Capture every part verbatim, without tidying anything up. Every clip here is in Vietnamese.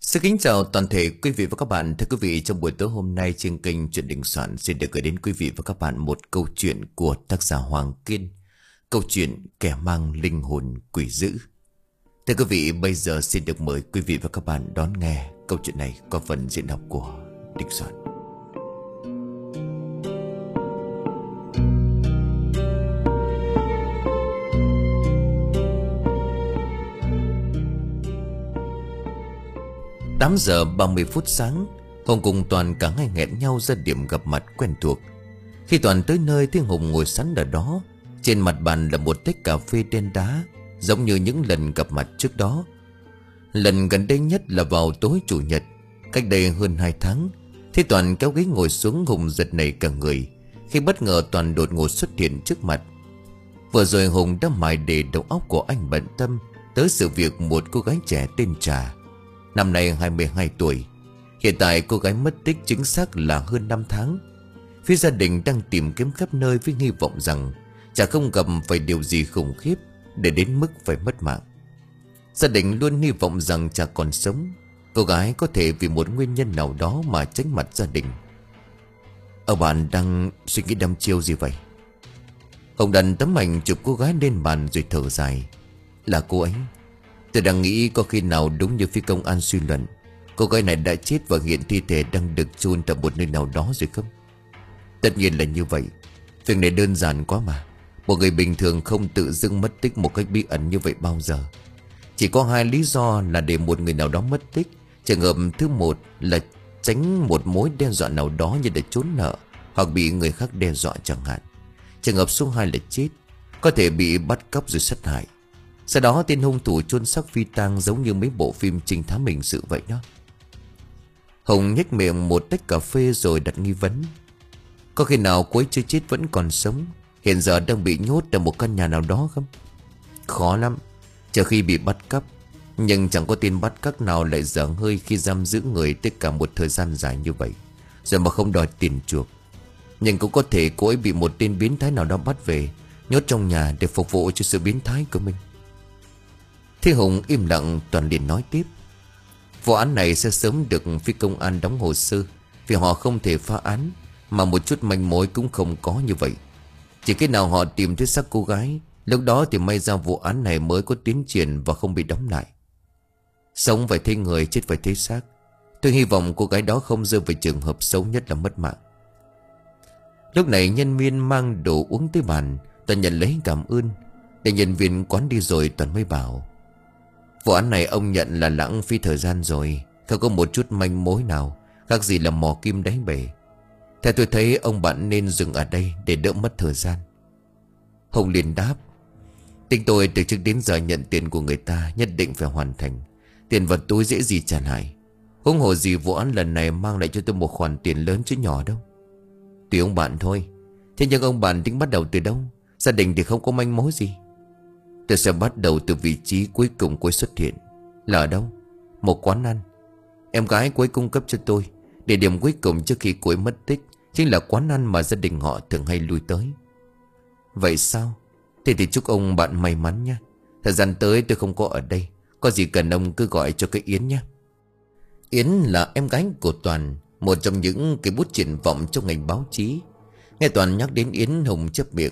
Xin kính chào toàn thể quý vị và các bạn. Thưa quý vị, trong buổi tối hôm nay trên kênh Chuyện Đình Soạn xin được gửi đến quý vị và các bạn một câu chuyện của tác giả Hoàng Kiên. Câu chuyện Kẻ Mang Linh Hồn Quỷ Dữ. Thưa quý vị, bây giờ xin được mời quý vị và các bạn đón nghe câu chuyện này qua phần diễn đọc của Đình Soạn. Tám giờ ba mươi phút sáng, Hùng cùng Toàn cả hai hẹn nhau ra điểm gặp mặt quen thuộc. Khi Toàn tới nơi thì Hùng ngồi sẵn ở đó. Trên mặt bàn là một tách cà phê đen đá, giống như những lần gặp mặt trước đó. Lần gần đây nhất là vào tối chủ nhật, cách đây hơn hai tháng. Thì Toàn kéo ghế ngồi xuống, Hùng giật nảy cả người khi bất ngờ Toàn đột ngột xuất hiện trước mặt. Vừa rồi Hùng đã mải để đầu óc của anh bận tâm tới sự việc một cô gái trẻ tên Trà, năm nay hai mươi hai tuổi. Hiện tại cô gái mất tích chính xác là hơn năm tháng. Phía gia đình đang tìm kiếm khắp nơi với hy vọng rằng Trà không gặp phải điều gì khủng khiếp để đến mức phải mất mạng. Gia đình luôn hy vọng rằng Trà còn sống. Cô gái có thể vì một nguyên nhân nào đó mà tránh mặt gia đình. Ở bạn đang suy nghĩ đăm chiêu gì vậy? Hồng đặt tấm ảnh chụp cô gái lên bàn rồi thở dài. Là cô ấy. Tôi đang nghĩ có khi nào đúng như phía công an suy luận, cô gái này đã chết và hiện thi thể đang được chôn tại một nơi nào đó rồi không? Tất nhiên là như vậy. Việc này đơn giản quá mà. Một người bình thường không tự dưng mất tích một cách bí ẩn như vậy bao giờ. Chỉ có hai lý do là để một người nào đó mất tích. Trường hợp thứ một là tránh một mối đe dọa nào đó như để trốn nợ hoặc bị người khác đe dọa chẳng hạn. Trường hợp số hai là chết, có thể bị bắt cóc rồi sát hại. Sau đó tên hung thủ chôn xác phi tang giống như mấy bộ phim trinh thám hình sự vậy đó. Hùng nhếch miệng một tách cà phê rồi đặt nghi vấn. Có khi nào cô ấy chưa chết vẫn còn sống, hiện giờ đang bị nhốt ở một căn nhà nào đó không? Khó lắm, chờ khi bị bắt cóc. Nhưng chẳng có tên bắt cóc nào lại dở hơi khi giam giữ người tất cả một thời gian dài như vậy, rồi mà không đòi tiền chuộc. Nhưng cũng có thể cô ấy bị một tên biến thái nào đó bắt về, nhốt trong nhà để phục vụ cho sự biến thái của mình. Thế Hùng im lặng. Toàn liền nói tiếp. Vụ án này sẽ sớm được phía công an đóng hồ sơ, vì họ không thể phá án mà một chút manh mối cũng không có như vậy. Chỉ khi nào họ tìm thấy xác cô gái, lúc đó thì may ra vụ án này mới có tiến triển và không bị đóng lại. Sống phải thấy người, chết phải thấy xác. Tôi hy vọng cô gái đó không rơi vào trường hợp xấu nhất là mất mạng. Lúc này nhân viên mang đồ uống tới bàn. Toàn nhận lấy cảm ơn. Để nhân viên quán đi rồi Toàn mới bảo, vụ án này ông nhận là lãng phí thời gian rồi, không có một chút manh mối nào, khác gì là mò kim đáy bể. Theo tôi thấy ông bạn nên dừng ở đây để đỡ mất thời gian. Hùng liền đáp, tính tôi từ trước đến giờ nhận tiền của người ta nhất định phải hoàn thành. Tiền vật túi dễ gì trả lại. Huống hồ gì vụ án lần này mang lại cho tôi một khoản tiền lớn chứ nhỏ đâu. Tùy ông bạn thôi. Thế nhưng ông bạn tính bắt đầu từ đâu? Gia đình thì không có manh mối gì. Tôi sẽ bắt đầu từ vị trí cuối cùng cô ấy xuất hiện. Là ở đâu? Một quán ăn. Em gái cô ấy cung cấp cho tôi. Địa điểm cuối cùng trước khi cô ấy mất tích chính là quán ăn mà gia đình họ thường hay lui tới. Vậy sao? Thế thì chúc ông bạn may mắn nha. Thời gian tới tôi không có ở đây. Có gì cần ông cứ gọi cho cái Yến nhé. Yến là em gái của Toàn, một trong những cái bút triển vọng trong ngành báo chí. Nghe Toàn nhắc đến Yến, Hùng chép miệng.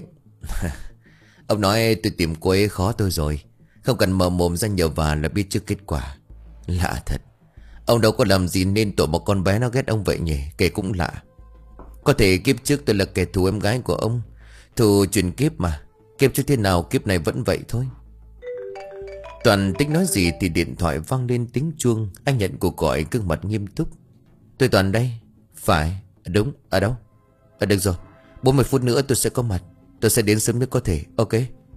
Ông nói tôi tìm cô ấy khó tôi rồi, không cần mở mồm ra nhờ vả là biết trước kết quả. Lạ thật. Ông đâu có làm gì nên tội một con bé nó ghét ông vậy nhỉ. Kể cũng lạ. Có thể kiếp trước tôi là kẻ thù em gái của ông. Thù truyền kiếp mà. Kiếp trước thế nào kiếp này vẫn vậy thôi. Toàn tính nói gì thì điện thoại vang lên tiếng chuông. Anh nhận cuộc gọi gương mặt nghiêm túc. Tôi Toàn đây. Phải. Đúng. Ở đâu? À, được rồi, bốn mươi phút nữa tôi sẽ có mặt. Tôi sẽ đến sớm nhất có thể. Ok.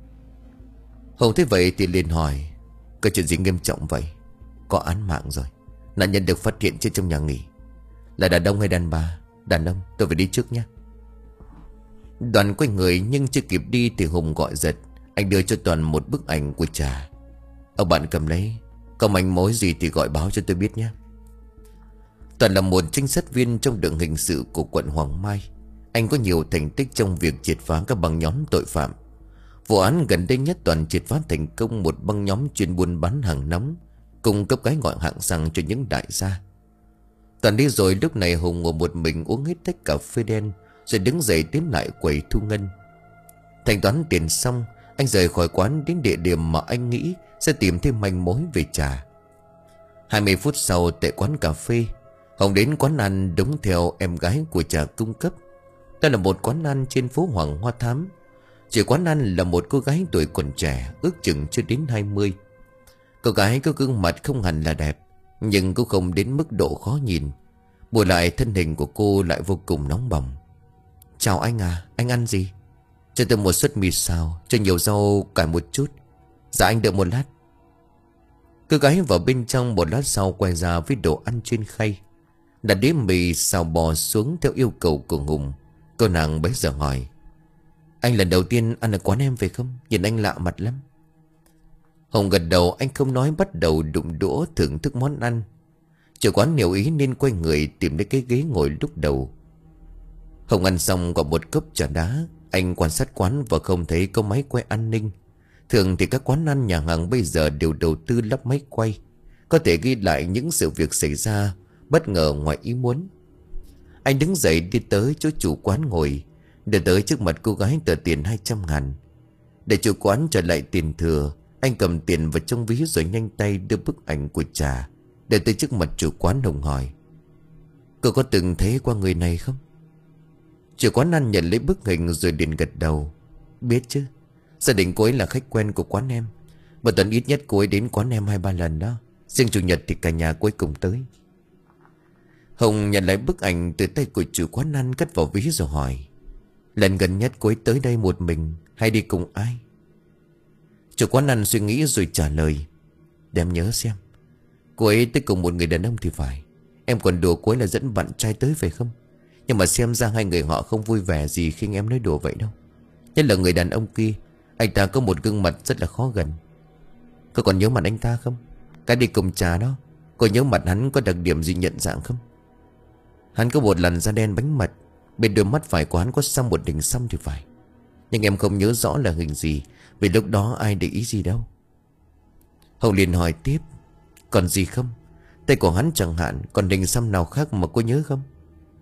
Hùng thấy vậy thì liền hỏi, có chuyện gì nghiêm trọng vậy? Có án mạng rồi. Nạn nhân được phát hiện trên trong nhà nghỉ. Là đàn ông hay đàn bà? Đàn ông. Tôi phải đi trước nhé. Đoàn quay người nhưng chưa kịp đi thì Hùng gọi giật. Anh đưa cho Toàn một bức ảnh của Trà. Ông bạn cầm lấy. Có manh mối gì thì gọi báo cho tôi biết nhé. Toàn là một trinh sát viên trong đội hình sự của quận Hoàng Mai. Anh có nhiều thành tích trong việc triệt phá các băng nhóm tội phạm. Vụ án gần đây nhất Toàn triệt phá thành công một băng nhóm chuyên buôn bán hàng nóng. cung cấp cái gọi hạng sang cho những đại gia. Toàn đi rồi, lúc này Hùng ngồi một mình uống hết tách cà phê đen, rồi đứng dậy tiến lại quầy thu ngân. Thanh toán tiền xong, anh rời khỏi quán đến địa điểm mà anh nghĩ sẽ tìm thêm manh mối về trà. Hai mươi phút sau, tại quán cà phê, Hùng đến quán ăn đúng theo em gái của trà cung cấp. Đó là một quán ăn trên phố Hoàng Hoa Thám. Chủ quán ăn là một cô gái tuổi còn trẻ, ước chừng chưa đến hai mươi. Cô gái có gương mặt không hẳn là đẹp, nhưng cũng không đến mức độ khó nhìn. Bù lại thân hình của cô lại vô cùng nóng bỏng. Chào anh à, anh ăn gì? Cho tôi một suất mì xào, cho nhiều rau cải một chút. Dạ anh đợi một lát. Cô gái vào bên trong, một lát sau quay ra với đồ ăn trên khay, đặt đĩa mì xào bò xuống theo yêu cầu của Hùng. Cô nàng bấy giờ hỏi: Anh lần đầu tiên ăn ở quán em phải không? Nhìn anh lạ mặt lắm. Hùng gật đầu, anh không nói, bắt đầu đụng đũa thưởng thức món ăn. Chủ quán hiểu ý nên quay người tìm đến cái ghế ngồi lúc đầu. Hùng ăn xong gọi một cốc trà đá. Anh quan sát quán và không thấy có máy quay an ninh. Thường thì các quán ăn nhà hàng bây giờ đều đầu tư lắp máy quay, có thể ghi lại những sự việc xảy ra bất ngờ ngoài ý muốn. Anh đứng dậy đi tới chỗ chủ quán ngồi, để tới trước mặt cô gái tờ tiền hai trăm ngàn. Để chủ quán trở lại tiền thừa, anh cầm tiền vào trong ví rồi nhanh tay đưa bức ảnh của trà để tới trước mặt chủ quán. Hùng hỏi: Cô có từng thấy qua người này không? Chủ quán ăn nhận lấy bức hình rồi liền gật đầu: Biết chứ, gia đình cô ấy là khách quen của quán em. Một tuần ít nhất cô ấy đến quán em hai ba lần đó. Riêng chủ nhật thì cả nhà cô ấy cùng tới. Hùng nhận lại bức ảnh từ tay của chủ quán ăn, cất vào ví rồi hỏi: Lần gần nhất cô ấy tới đây một mình hay đi cùng ai? Chủ quán ăn suy nghĩ rồi trả lời: Để em nhớ xem. Cô ấy tới cùng một người đàn ông thì phải. Em còn đùa cô ấy là dẫn bạn trai tới phải không? Nhưng mà xem ra hai người họ không vui vẻ gì khi em nói đùa vậy đâu. Nhất là người đàn ông kia, anh ta có một gương mặt rất là khó gần. Cô còn nhớ mặt anh ta không? Cái đi cùng trà đó, cô nhớ mặt hắn có đặc điểm gì nhận dạng không? Hắn có một làn da đen bánh mật, bên đôi mắt phải của hắn có xăm một đỉnh xăm thì phải. Nhưng em không nhớ rõ là hình gì, vì lúc đó ai để ý gì đâu. Hồng liền hỏi tiếp: Còn gì không? Tay của hắn chẳng hạn, còn đỉnh xăm nào khác mà cô nhớ không?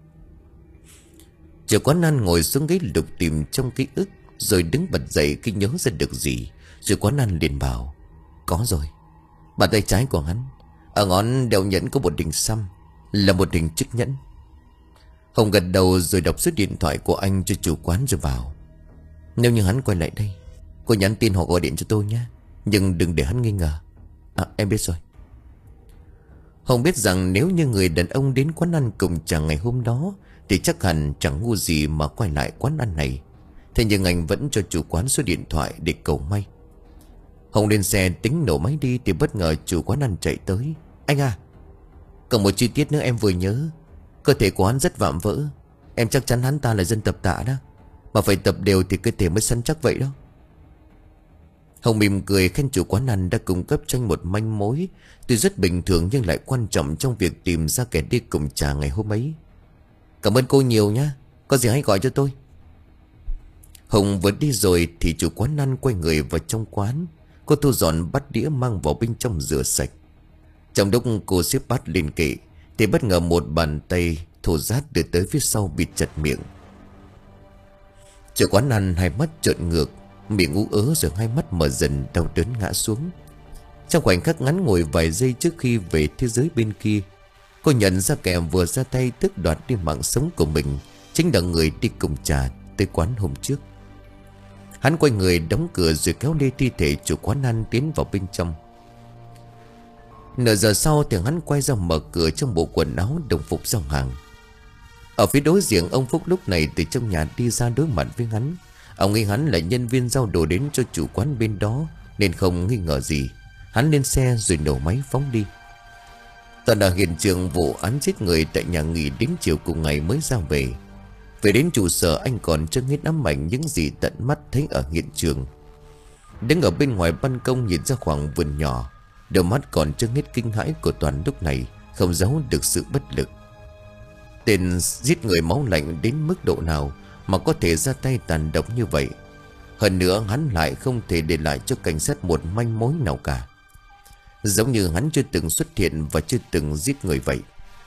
Chủ quán ăn ngồi xuống ghế lục tìm trong ký ức, rồi đứng bật dậy khi nhớ ra được gì. Chủ quán ăn liền bảo: Có rồi. Bàn tay trái của hắn, ở ngón đeo nhẫn có một đỉnh xăm, là một hình chiếc nhẫn. Hồng gật đầu rồi đọc số điện thoại của anh cho chủ quán rồi bảo: Nếu như hắn quay lại đây, cô nhắn tin hoặc gọi điện cho tôi nhé, nhưng đừng để hắn nghi ngờ. À em biết rồi. Hồng biết rằng nếu như người đàn ông đến quán ăn cùng chàng ngày hôm đó thì chắc hẳn chẳng ngu gì mà quay lại quán ăn này. Thế nhưng anh vẫn cho chủ quán số điện thoại để cầu may. Hồng lên xe tính nổ máy đi thì bất ngờ chủ quán ăn chạy tới: Anh à, còn một chi tiết nữa em vừa nhớ. Cơ thể của hắn rất vạm vỡ. Em chắc chắn hắn ta là dân tập tạ đó, mà phải tập đều thì cơ thể mới săn chắc vậy đó. Hồng mỉm cười khen chủ quán ăn đã cung cấp cho anh một manh mối tuy rất bình thường nhưng lại quan trọng trong việc tìm ra kẻ đi cùng trà ngày hôm ấy. Cảm ơn cô nhiều nhá, có gì hãy gọi cho tôi. Hồng vừa đi rồi thì chủ quán ăn quay người vào trong quán. Cô thu dọn bát đĩa mang vào bên trong rửa sạch. Trong lúc cô xếp bát lên kệ thì bất ngờ một bàn tay thô rát đưa tới phía sau bịt chặt miệng. Chủ quán ăn hai mắt trợn ngược, miệng ú ớ rồi hai mắt mở dần, đau đớn ngã xuống. Trong khoảnh khắc ngắn ngồi vài giây trước khi về thế giới bên kia, cô nhận ra kẻ vừa ra tay tước đoạt đi mạng sống của mình chính là người đi cùng trà tới quán hôm trước. Hắn quay người đóng cửa rồi kéo lê thi thể chủ quán ăn tiến vào bên trong. Nửa giờ sau thì hắn quay ra mở cửa trong bộ quần áo đồng phục giao hàng. Ở phía đối diện, ông Phúc lúc này từ trong nhà đi ra đối mặt với hắn. Ông nghĩ hắn là nhân viên giao đồ đến cho chủ quán bên đó nên không nghi ngờ gì. Hắn lên xe rồi nổ máy phóng đi. Toàn ở hiện trường vụ án giết người tại nhà nghỉ đến chiều cùng ngày mới ra về. Về đến trụ sở, anh còn chưa hết ám ảnh những gì tận mắt thấy ở hiện trường. Đứng ở bên ngoài ban công nhìn ra khoảng vườn nhỏ, đôi mắt còn chưa hết kinh hãi của Toàn lúc này không giấu được sự bất lực. Tên giết người máu lạnh đến mức độ nào mà có thể ra tay tàn độc như vậy. Hơn nữa hắn lại không thể để lại cho cảnh sát một manh mối nào cả. giống như hắn chưa từng xuất hiện và chưa từng giết người vậy.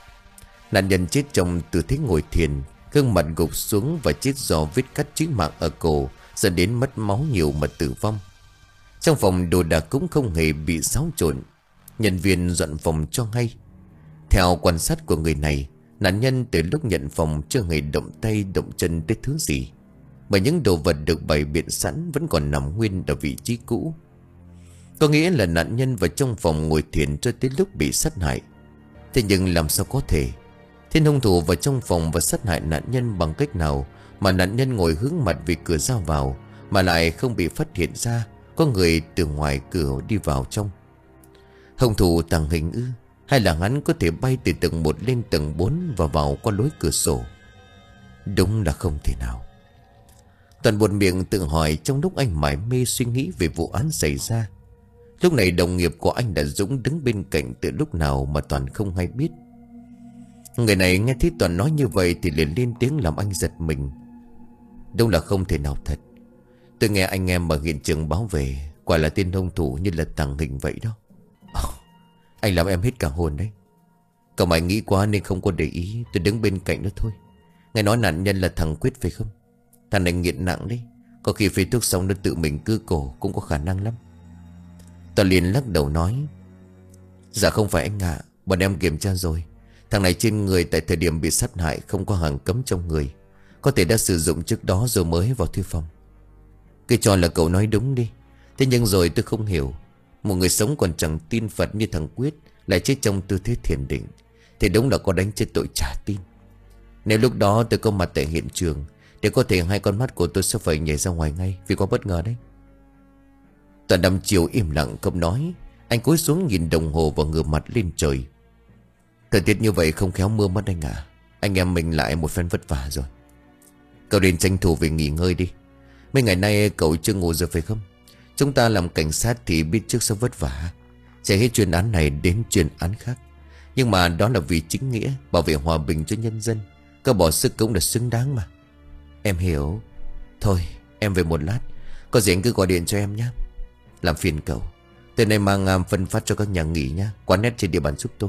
Nạn nhân chết trong tư thế ngồi thiền, gương mặt gục xuống và chết do vết cắt chí mạng ở cổ, dẫn đến mất máu nhiều mà tử vong. Trong phòng đồ đạc cũng không hề bị xáo trộn. Nhân viên dọn phòng cho hay, theo quan sát của người này, nạn nhân từ lúc nhận phòng chưa hề động tay động chân tới thứ gì, bởi những đồ vật được bày biện sẵn vẫn còn nằm nguyên ở vị trí cũ. Có nghĩa là nạn nhân vào trong phòng ngồi thiền cho tới lúc bị sát hại. Thế nhưng làm sao có thể? Thiên hung thủ vào trong phòng và sát hại nạn nhân bằng cách nào mà nạn nhân ngồi hướng mặt về cửa ra vào mà lại không bị phát hiện ra có người từ ngoài cửa đi vào trong? Hung thủ tàng hình ư? Hay là hắn có thể bay từ tầng một lên tầng bốn và vào qua lối cửa sổ? Đúng là không thể nào. Toàn buột miệng tự hỏi trong lúc anh mải mê suy nghĩ về vụ án xảy ra. Lúc này đồng nghiệp của anh đã Dũng đứng bên cạnh từ lúc nào mà Toàn không hay biết. Người này nghe thấy Toàn nói như vậy thì liền lên tiếng làm anh giật mình. Đúng là không thể nào thật. Tôi nghe anh em ở hiện trường báo về, quả là tên hung thủ như là tàng hình vậy đó. Oh, anh làm em hết cả hồn đấy. Cậu mày nghĩ quá nên không có để ý. Tôi đứng bên cạnh đó thôi. Nghe nói nạn nhân là thằng Quyết phải không? Thằng này nghiện nặng đấy. Có khi phê thuốc xong nó tự mình cưa cổ cũng có khả năng lắm. Toàn liền lắc đầu nói: Dạ không phải anh ạ, bọn em kiểm tra rồi. Thằng này trên người tại thời điểm bị sát hại không có hàng cấm trong người. Có thể đã sử dụng trước đó rồi mới vào thư phòng. Cứ cho là cậu nói đúng đi. Thế nhưng rồi tôi không hiểu, một người sống còn chẳng tin Phật như thằng Quyết lại chết trong tư thế thiền định, thì đúng là có đánh chết tội trả tin. Nếu lúc đó tôi có mặt tại hiện trường thì có thể hai con mắt của tôi sẽ phải nhảy ra ngoài ngay, vì có bất ngờ đấy. Toàn đăm chiều im lặng không nói. Anh cúi xuống nhìn đồng hồ và ngửa mặt lên trời. Thời tiết như vậy không khéo mưa mất anh à. Anh em mình lại một phen vất vả rồi. Cậu nên tranh thủ về nghỉ ngơi đi. Mấy ngày nay cậu chưa ngủ rồi phải không? Chúng ta làm cảnh sát thì biết trước sẽ vất vả, sẽ hết chuyên án này đến chuyên án khác. Nhưng mà đó là vì chính nghĩa, bảo vệ hòa bình cho nhân dân. Cậu bỏ sức cũng là xứng đáng mà. Em hiểu. Thôi em về một lát, có gì anh cứ gọi điện cho em nhé. Làm phiền cậu. Từ nay mang um, phân phát cho các nhà nghỉ nhá, quán nét trên địa bàn giúp tôi.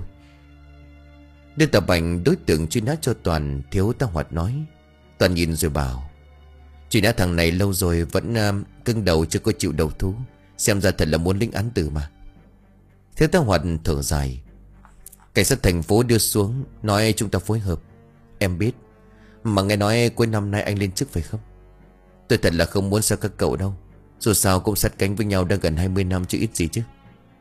Đưa tờ ảnh đối tượng truy nã cho Toàn, Thiếu tá Hoạt nói. Toàn nhìn rồi bảo: truy nã thằng này lâu rồi vẫn um, cưng đầu chưa có chịu đầu thú. Xem ra thật là muốn lĩnh án tử mà. Thiếu tá Hoạt thở dài. Cảnh sát thành phố đưa xuống, nói chúng ta phối hợp. Em biết. Mà nghe nói cuối năm nay anh lên chức phải không? Tôi thật là không muốn xa các cậu đâu. Dù sao cũng sát cánh với nhau đã gần hai mươi năm chứ ít gì chứ.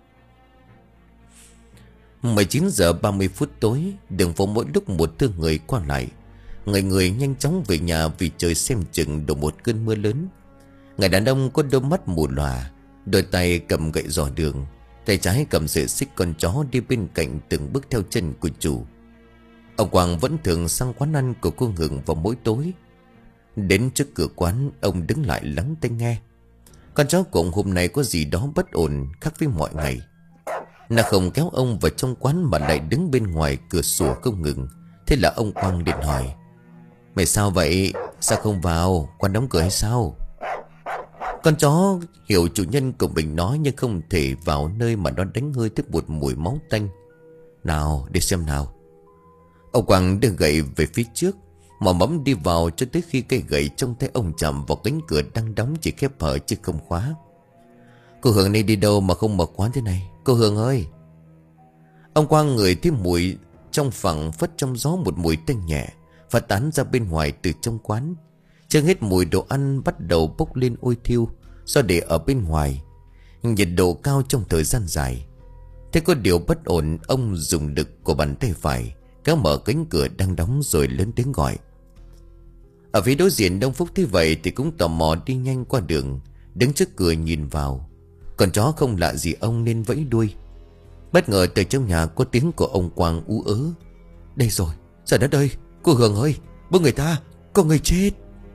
mười chín giờ ba mươi phút tối, đường phố mỗi lúc một thương người qua lại. Người người nhanh chóng về nhà vì trời xem chừng đổ một cơn mưa lớn. Người đàn ông có đôi mắt mù lòa, đôi tay cầm gậy dò đường, tay trái cầm sợi xích con chó đi bên cạnh từng bước theo chân của chủ. Ông Quang vẫn thường sang quán ăn của cô Hường vào mỗi tối. Đến trước cửa quán, ông đứng lại lắng tai nghe. Con chó của ông hôm nay có gì đó bất ổn khác với mọi ngày. Nó không kéo ông vào trong quán mà lại đứng bên ngoài cửa sổ không ngừng. Thế là ông Quang điện hỏi: mày sao vậy? Sao không vào? Quán đóng cửa hay sao? Con chó hiểu chủ nhân của mình nói, nhưng không thể vào nơi mà nó đánh hơi thức một mùi máu tanh. Nào để xem nào. Ông Quang đưa gậy về phía trước, mò mẫm đi vào cho tới khi cây gậy trong tay ông chạm vào cánh cửa đang đóng chỉ khép hở chứ không khóa. Cô Hường này đi đâu mà không mở quán thế này? Cô Hường ơi! Ông Quang ngửi thấy mùi trong phẳng phất trong gió, một mùi tanh nhẹ phát tán ra bên ngoài từ trong quán. Chưa hết mùi đồ ăn bắt đầu bốc lên ôi thiêu do để ở bên ngoài, nhiệt độ cao trong thời gian dài. Thế có điều bất ổn, ông dùng lực của bàn tay phải kéo mở cánh cửa đang đóng rồi lớn tiếng gọi. Ở phía đối diện Đông Phúc thấy vậy thì cũng tò mò đi nhanh qua đường, đứng trước cửa nhìn vào. Con chó không lạ gì ông nên vẫy đuôi. Bất ngờ từ trong nhà có tiếng của ông Quang ú ớ: đây rồi, trời đất ơi, cô Hường ơi, bố người ta, có người chết.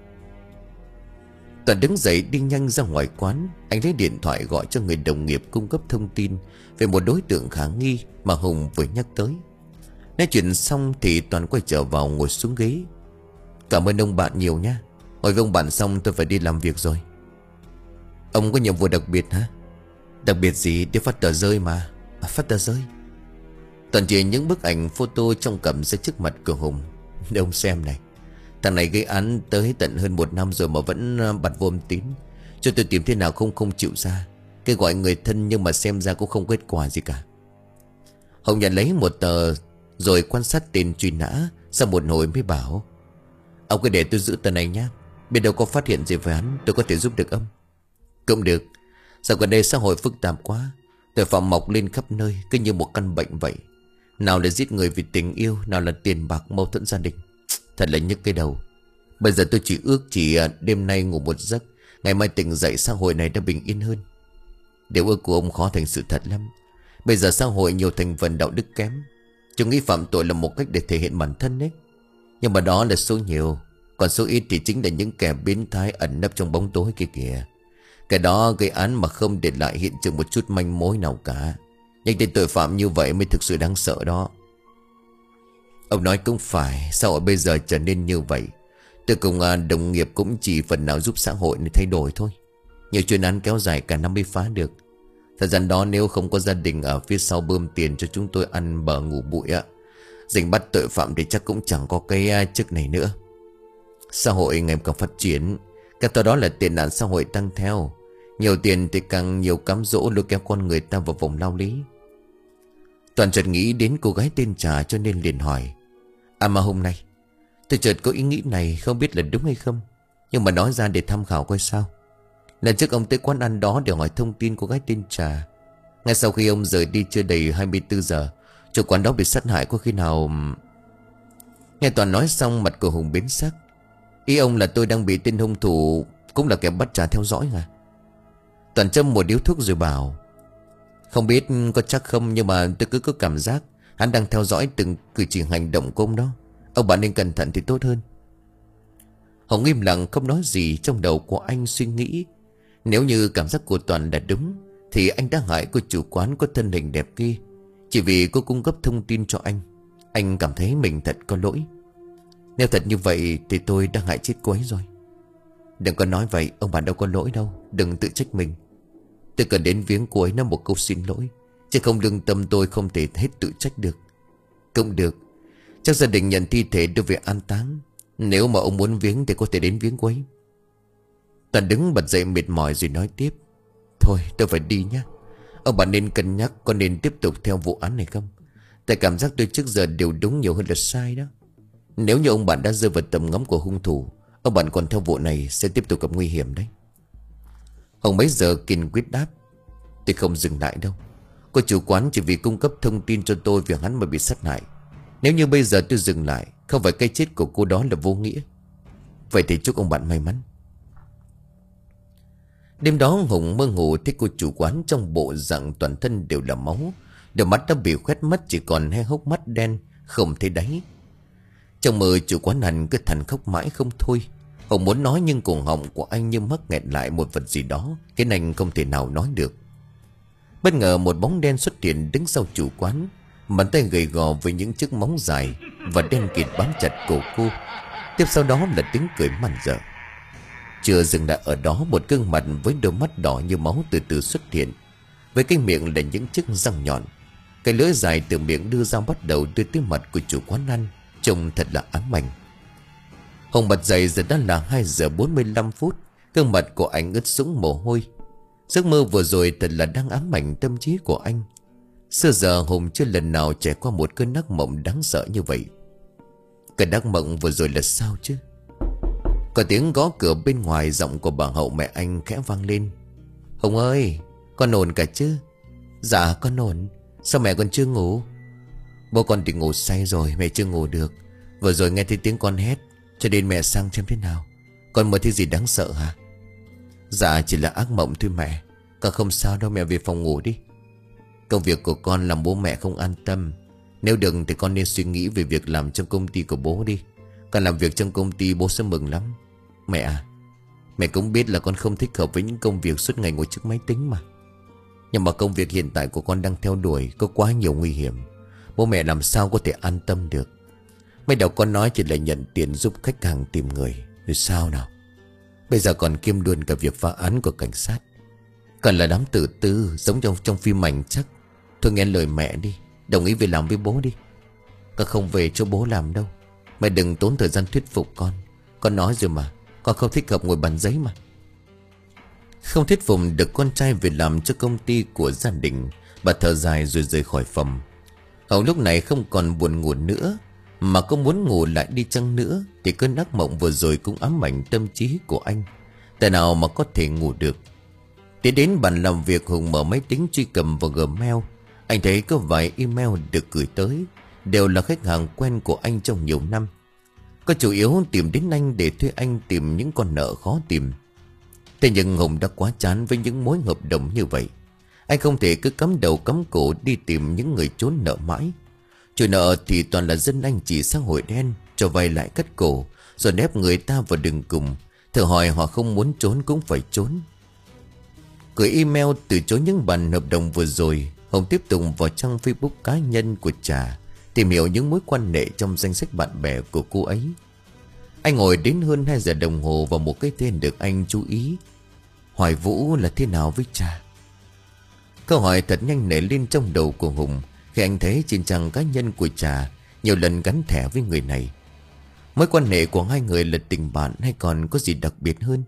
Toàn đứng dậy đi nhanh ra ngoài quán. Anh lấy điện thoại gọi cho người đồng nghiệp cung cấp thông tin về một đối tượng khả nghi mà Hùng vừa nhắc tới. Nói chuyện xong thì Toàn quay trở vào ngồi xuống ghế. Cảm ơn ông bạn nhiều nhé. Hỏi với ông bạn xong tôi phải đi làm việc rồi. Ông có nhiệm vụ đặc biệt hả? Đặc biệt gì? Đi phát tờ rơi mà. phát tờ rơi. Toàn chỉ những bức ảnh photo trong cầm ra trước mặt của Hùng. Để ông xem này. Thằng này gây án tới tận hơn một năm rồi mà vẫn bật vô âm tín. Cho tôi tìm thế nào không không chịu ra. Cái gọi người thân nhưng mà xem ra cũng không có kết quả gì cả. Hùng nhận lấy một tờ rồi quan sát tên truy nã. Sau một hồi mới bảo: ông cứ để tôi giữ tờ này nhá. Biết đâu có phát hiện gì về hắn tôi có thể giúp được ông. Cũng được. Dạo gần đây xã hội phức tạp quá. Tội phạm mọc lên khắp nơi cứ như một căn bệnh vậy. Nào là giết người vì tình yêu, nào là tiền bạc mâu thuẫn gia đình. Thật là nhức cái đầu. Bây giờ tôi chỉ ước chỉ đêm nay ngủ một giấc, ngày mai tỉnh dậy xã hội này đã bình yên hơn. Điều ước của ông khó thành sự thật lắm. Bây giờ xã hội nhiều thành phần đạo đức kém. Chúng nghĩ phạm tội là một cách để thể hiện bản thân đấy. Nhưng mà đó là số nhiều. Còn số ít thì chính là những kẻ biến thái ẩn nấp trong bóng tối kia kìa. Cái đó gây án mà không để lại hiện trường một chút manh mối nào cả. Nhưng tên tội phạm như vậy mới thực sự đáng sợ đó. Ông nói cũng phải. Xã hội bây giờ trở nên như vậy. Tôi cùng đồng nghiệp cũng chỉ phần nào giúp xã hội này thay đổi thôi. Nhiều chuyên án kéo dài cả năm mới phá được. Thời gian đó nếu không có gia đình ở phía sau bơm tiền cho chúng tôi ăn bờ ngủ bụi á, dình bắt tội phạm thì chắc cũng chẳng có cái chức này nữa. Xã hội ngày càng phát triển, các từ đó là tệ nạn xã hội tăng theo. Nhiều tiền thì càng nhiều cám dỗ lôi kéo con người ta vào vòng lao lý. Toàn chợt nghĩ đến cô gái tên Trà cho nên liền hỏi: à mà hôm nay tôi chợt có ý nghĩ này, không biết là đúng hay không, nhưng mà nói ra để tham khảo coi sao. Lần trước ông tới quán ăn đó để hỏi thông tin cô gái tên Trà. Ngay sau khi ông rời đi chưa đầy hai mươi tư giờ, chủ quán đó bị sát hại. Có khi nào... Nghe Toàn nói xong mặt của Hùng biến sắc. Ý ông là tôi đang bị tên hung thủ cũng là kẻ bắt Trà theo dõi à? Toàn châm một điếu thuốc rồi bảo: không biết có chắc không, nhưng mà tôi cứ có cảm giác hắn đang theo dõi từng cử chỉ hành động của ông đó. Ông bạn nên cẩn thận thì tốt hơn. Hùng im lặng không nói gì. Trong đầu của anh suy nghĩ, nếu như cảm giác của Toàn là đúng thì anh đã hại cô chủ quán có thân hình đẹp kia chỉ vì cô cung cấp thông tin cho anh. Anh cảm thấy mình thật có lỗi. Nếu thật như vậy thì tôi đã hại chết cô ấy rồi. Đừng có nói vậy, ông bạn đâu có lỗi đâu. Đừng tự trách mình. Tôi cần đến viếng cô ấy nói một câu xin lỗi, chứ không lương tâm tôi không thể hết tự trách được. Cũng được. Chắc gia đình nhận thi thể đưa về an táng. Nếu mà ông muốn viếng thì có thể đến viếng cô ấy. Toàn đứng bật dậy mệt mỏi rồi nói tiếp: thôi tôi phải đi nhé. Ông bạn nên cân nhắc có nên tiếp tục theo vụ án này không. Tại cảm giác tôi trước giờ đều đúng nhiều hơn là sai đó. Nếu như ông bạn đã rơi vào tầm ngắm của hung thủ, ông bạn còn theo vụ này sẽ tiếp tục gặp nguy hiểm đấy. Hồng bấy giờ kiên quyết đáp: tôi không dừng lại đâu. Cô chủ quán chỉ vì cung cấp thông tin cho tôi việc hắn mà bị sát hại. Nếu như bây giờ tôi dừng lại, không phải cái chết của cô đó là vô nghĩa. Vậy thì chúc ông bạn may mắn. Đêm đó Hùng mơ ngủ thấy cô chủ quán trong bộ dạng toàn thân đều là máu. Đôi mắt đã bị khoét mất, chỉ còn hai hốc mắt đen không thấy đáy. Trong mơ chủ quán hành cứ thằn khóc mãi không thôi. Hùng muốn nói nhưng cổ họng của anh như mắc nghẹn lại một vật gì đó, khiến anh không thể nào nói được. Bất ngờ một bóng đen xuất hiện đứng sau chủ quán. Bàn tay gầy gò với những chiếc móng dài và đen kịt bám chặt cổ cô. Tiếp sau đó là tiếng cười mằn rợ. Chưa dừng lại ở đó, một gương mặt với đôi mắt đỏ như máu từ từ xuất hiện. Với cái miệng là những chiếc răng nhọn. Cái lưỡi dài từ miệng đưa ra bắt đầu đưa tới mặt của chủ quán ăn. Trông thật là ám ảnh. Hùng bật dậy, giờ đã là hai giờ bốn mươi lăm phút. Gương mặt của anh ướt sũng mồ hôi. Giấc mơ vừa rồi thật là đang ám ảnh tâm trí của anh. Xưa giờ Hùng chưa lần nào trải qua một cơn ác mộng đáng sợ như vậy. Cơn ác mộng vừa rồi là sao chứ? Có tiếng gõ cửa bên ngoài, giọng của bà Hậu mẹ anh khẽ vang lên: Hùng ơi, con ổn cả chứ? Dạ con ổn. Sao mẹ còn chưa ngủ? Bố con thì ngủ say rồi, mẹ chưa ngủ được. Vừa rồi nghe thấy tiếng con hét, cho nên mẹ sang xem thế nào. Con mơ thấy gì đáng sợ hả? Dạ chỉ là ác mộng thôi mẹ. Con không sao đâu, mẹ về phòng ngủ đi. Công việc của con làm bố mẹ không an tâm. Nếu đừng thì con nên suy nghĩ về việc làm trong công ty của bố đi. Con làm việc trong công ty bố sẽ mừng lắm. Mẹ à, mẹ cũng biết là con không thích hợp với những công việc suốt ngày ngồi trước máy tính mà. Nhưng mà công việc hiện tại của con đang theo đuổi có quá nhiều nguy hiểm. Bố mẹ làm sao có thể an tâm được. Mới đầu con nói chỉ là nhận tiền giúp khách hàng tìm người, rồi sao nào? Bây giờ còn kiêm luôn cả việc phá án của cảnh sát. Còn là đám tự tư giống trong, trong phim ảnh chắc. Thôi nghe lời mẹ đi, đồng ý về làm với bố đi. Con không về cho bố làm đâu. Mẹ đừng tốn thời gian thuyết phục con. Con nói rồi mà, con không thích hợp ngồi bàn giấy mà. Không thuyết phục được con trai về làm cho công ty của gia đình, bà thở dài rồi rời khỏi phòng. Hậu lúc này không còn buồn ngủ nữa, mà có muốn ngủ lại đi chăng nữa thì cơn ác mộng vừa rồi cũng ám ảnh tâm trí của anh. Tại nào mà có thể ngủ được. Tiến đến bàn làm việc, Hùng mở máy tính truy cập vào Gmail. Anh thấy có vài email được gửi tới, đều là khách hàng quen của anh trong nhiều năm. Có chủ yếu tìm đến anh để thuê anh tìm những con nợ khó tìm. Thế nhưng Hùng đã quá chán với những mối hợp đồng như vậy. Anh không thể cứ cắm đầu cắm cổ đi tìm những người trốn nợ mãi. Chủ nợ thì toàn là dân anh chỉ xã hội đen, cho vay lại cắt cổ, rồi ép người ta vào đường cùng. Thử hỏi họ không muốn trốn cũng phải trốn. Gửi email từ chối những bản hợp đồng vừa rồi, Hùng tiếp tục vào trang Facebook cá nhân của Trà, tìm hiểu những mối quan hệ trong danh sách bạn bè của cô ấy. Anh ngồi đến hơn hai giờ đồng hồ vào một cái tên được anh chú ý. Hoài Vũ là thế nào với Trà? Câu hỏi thật nhanh nảy lên trong đầu của Hùng khi anh thấy trên trang cá nhân của Trà nhiều lần gắn thẻ với người này. Mối quan hệ của hai người là tình bạn hay còn có gì đặc biệt hơn?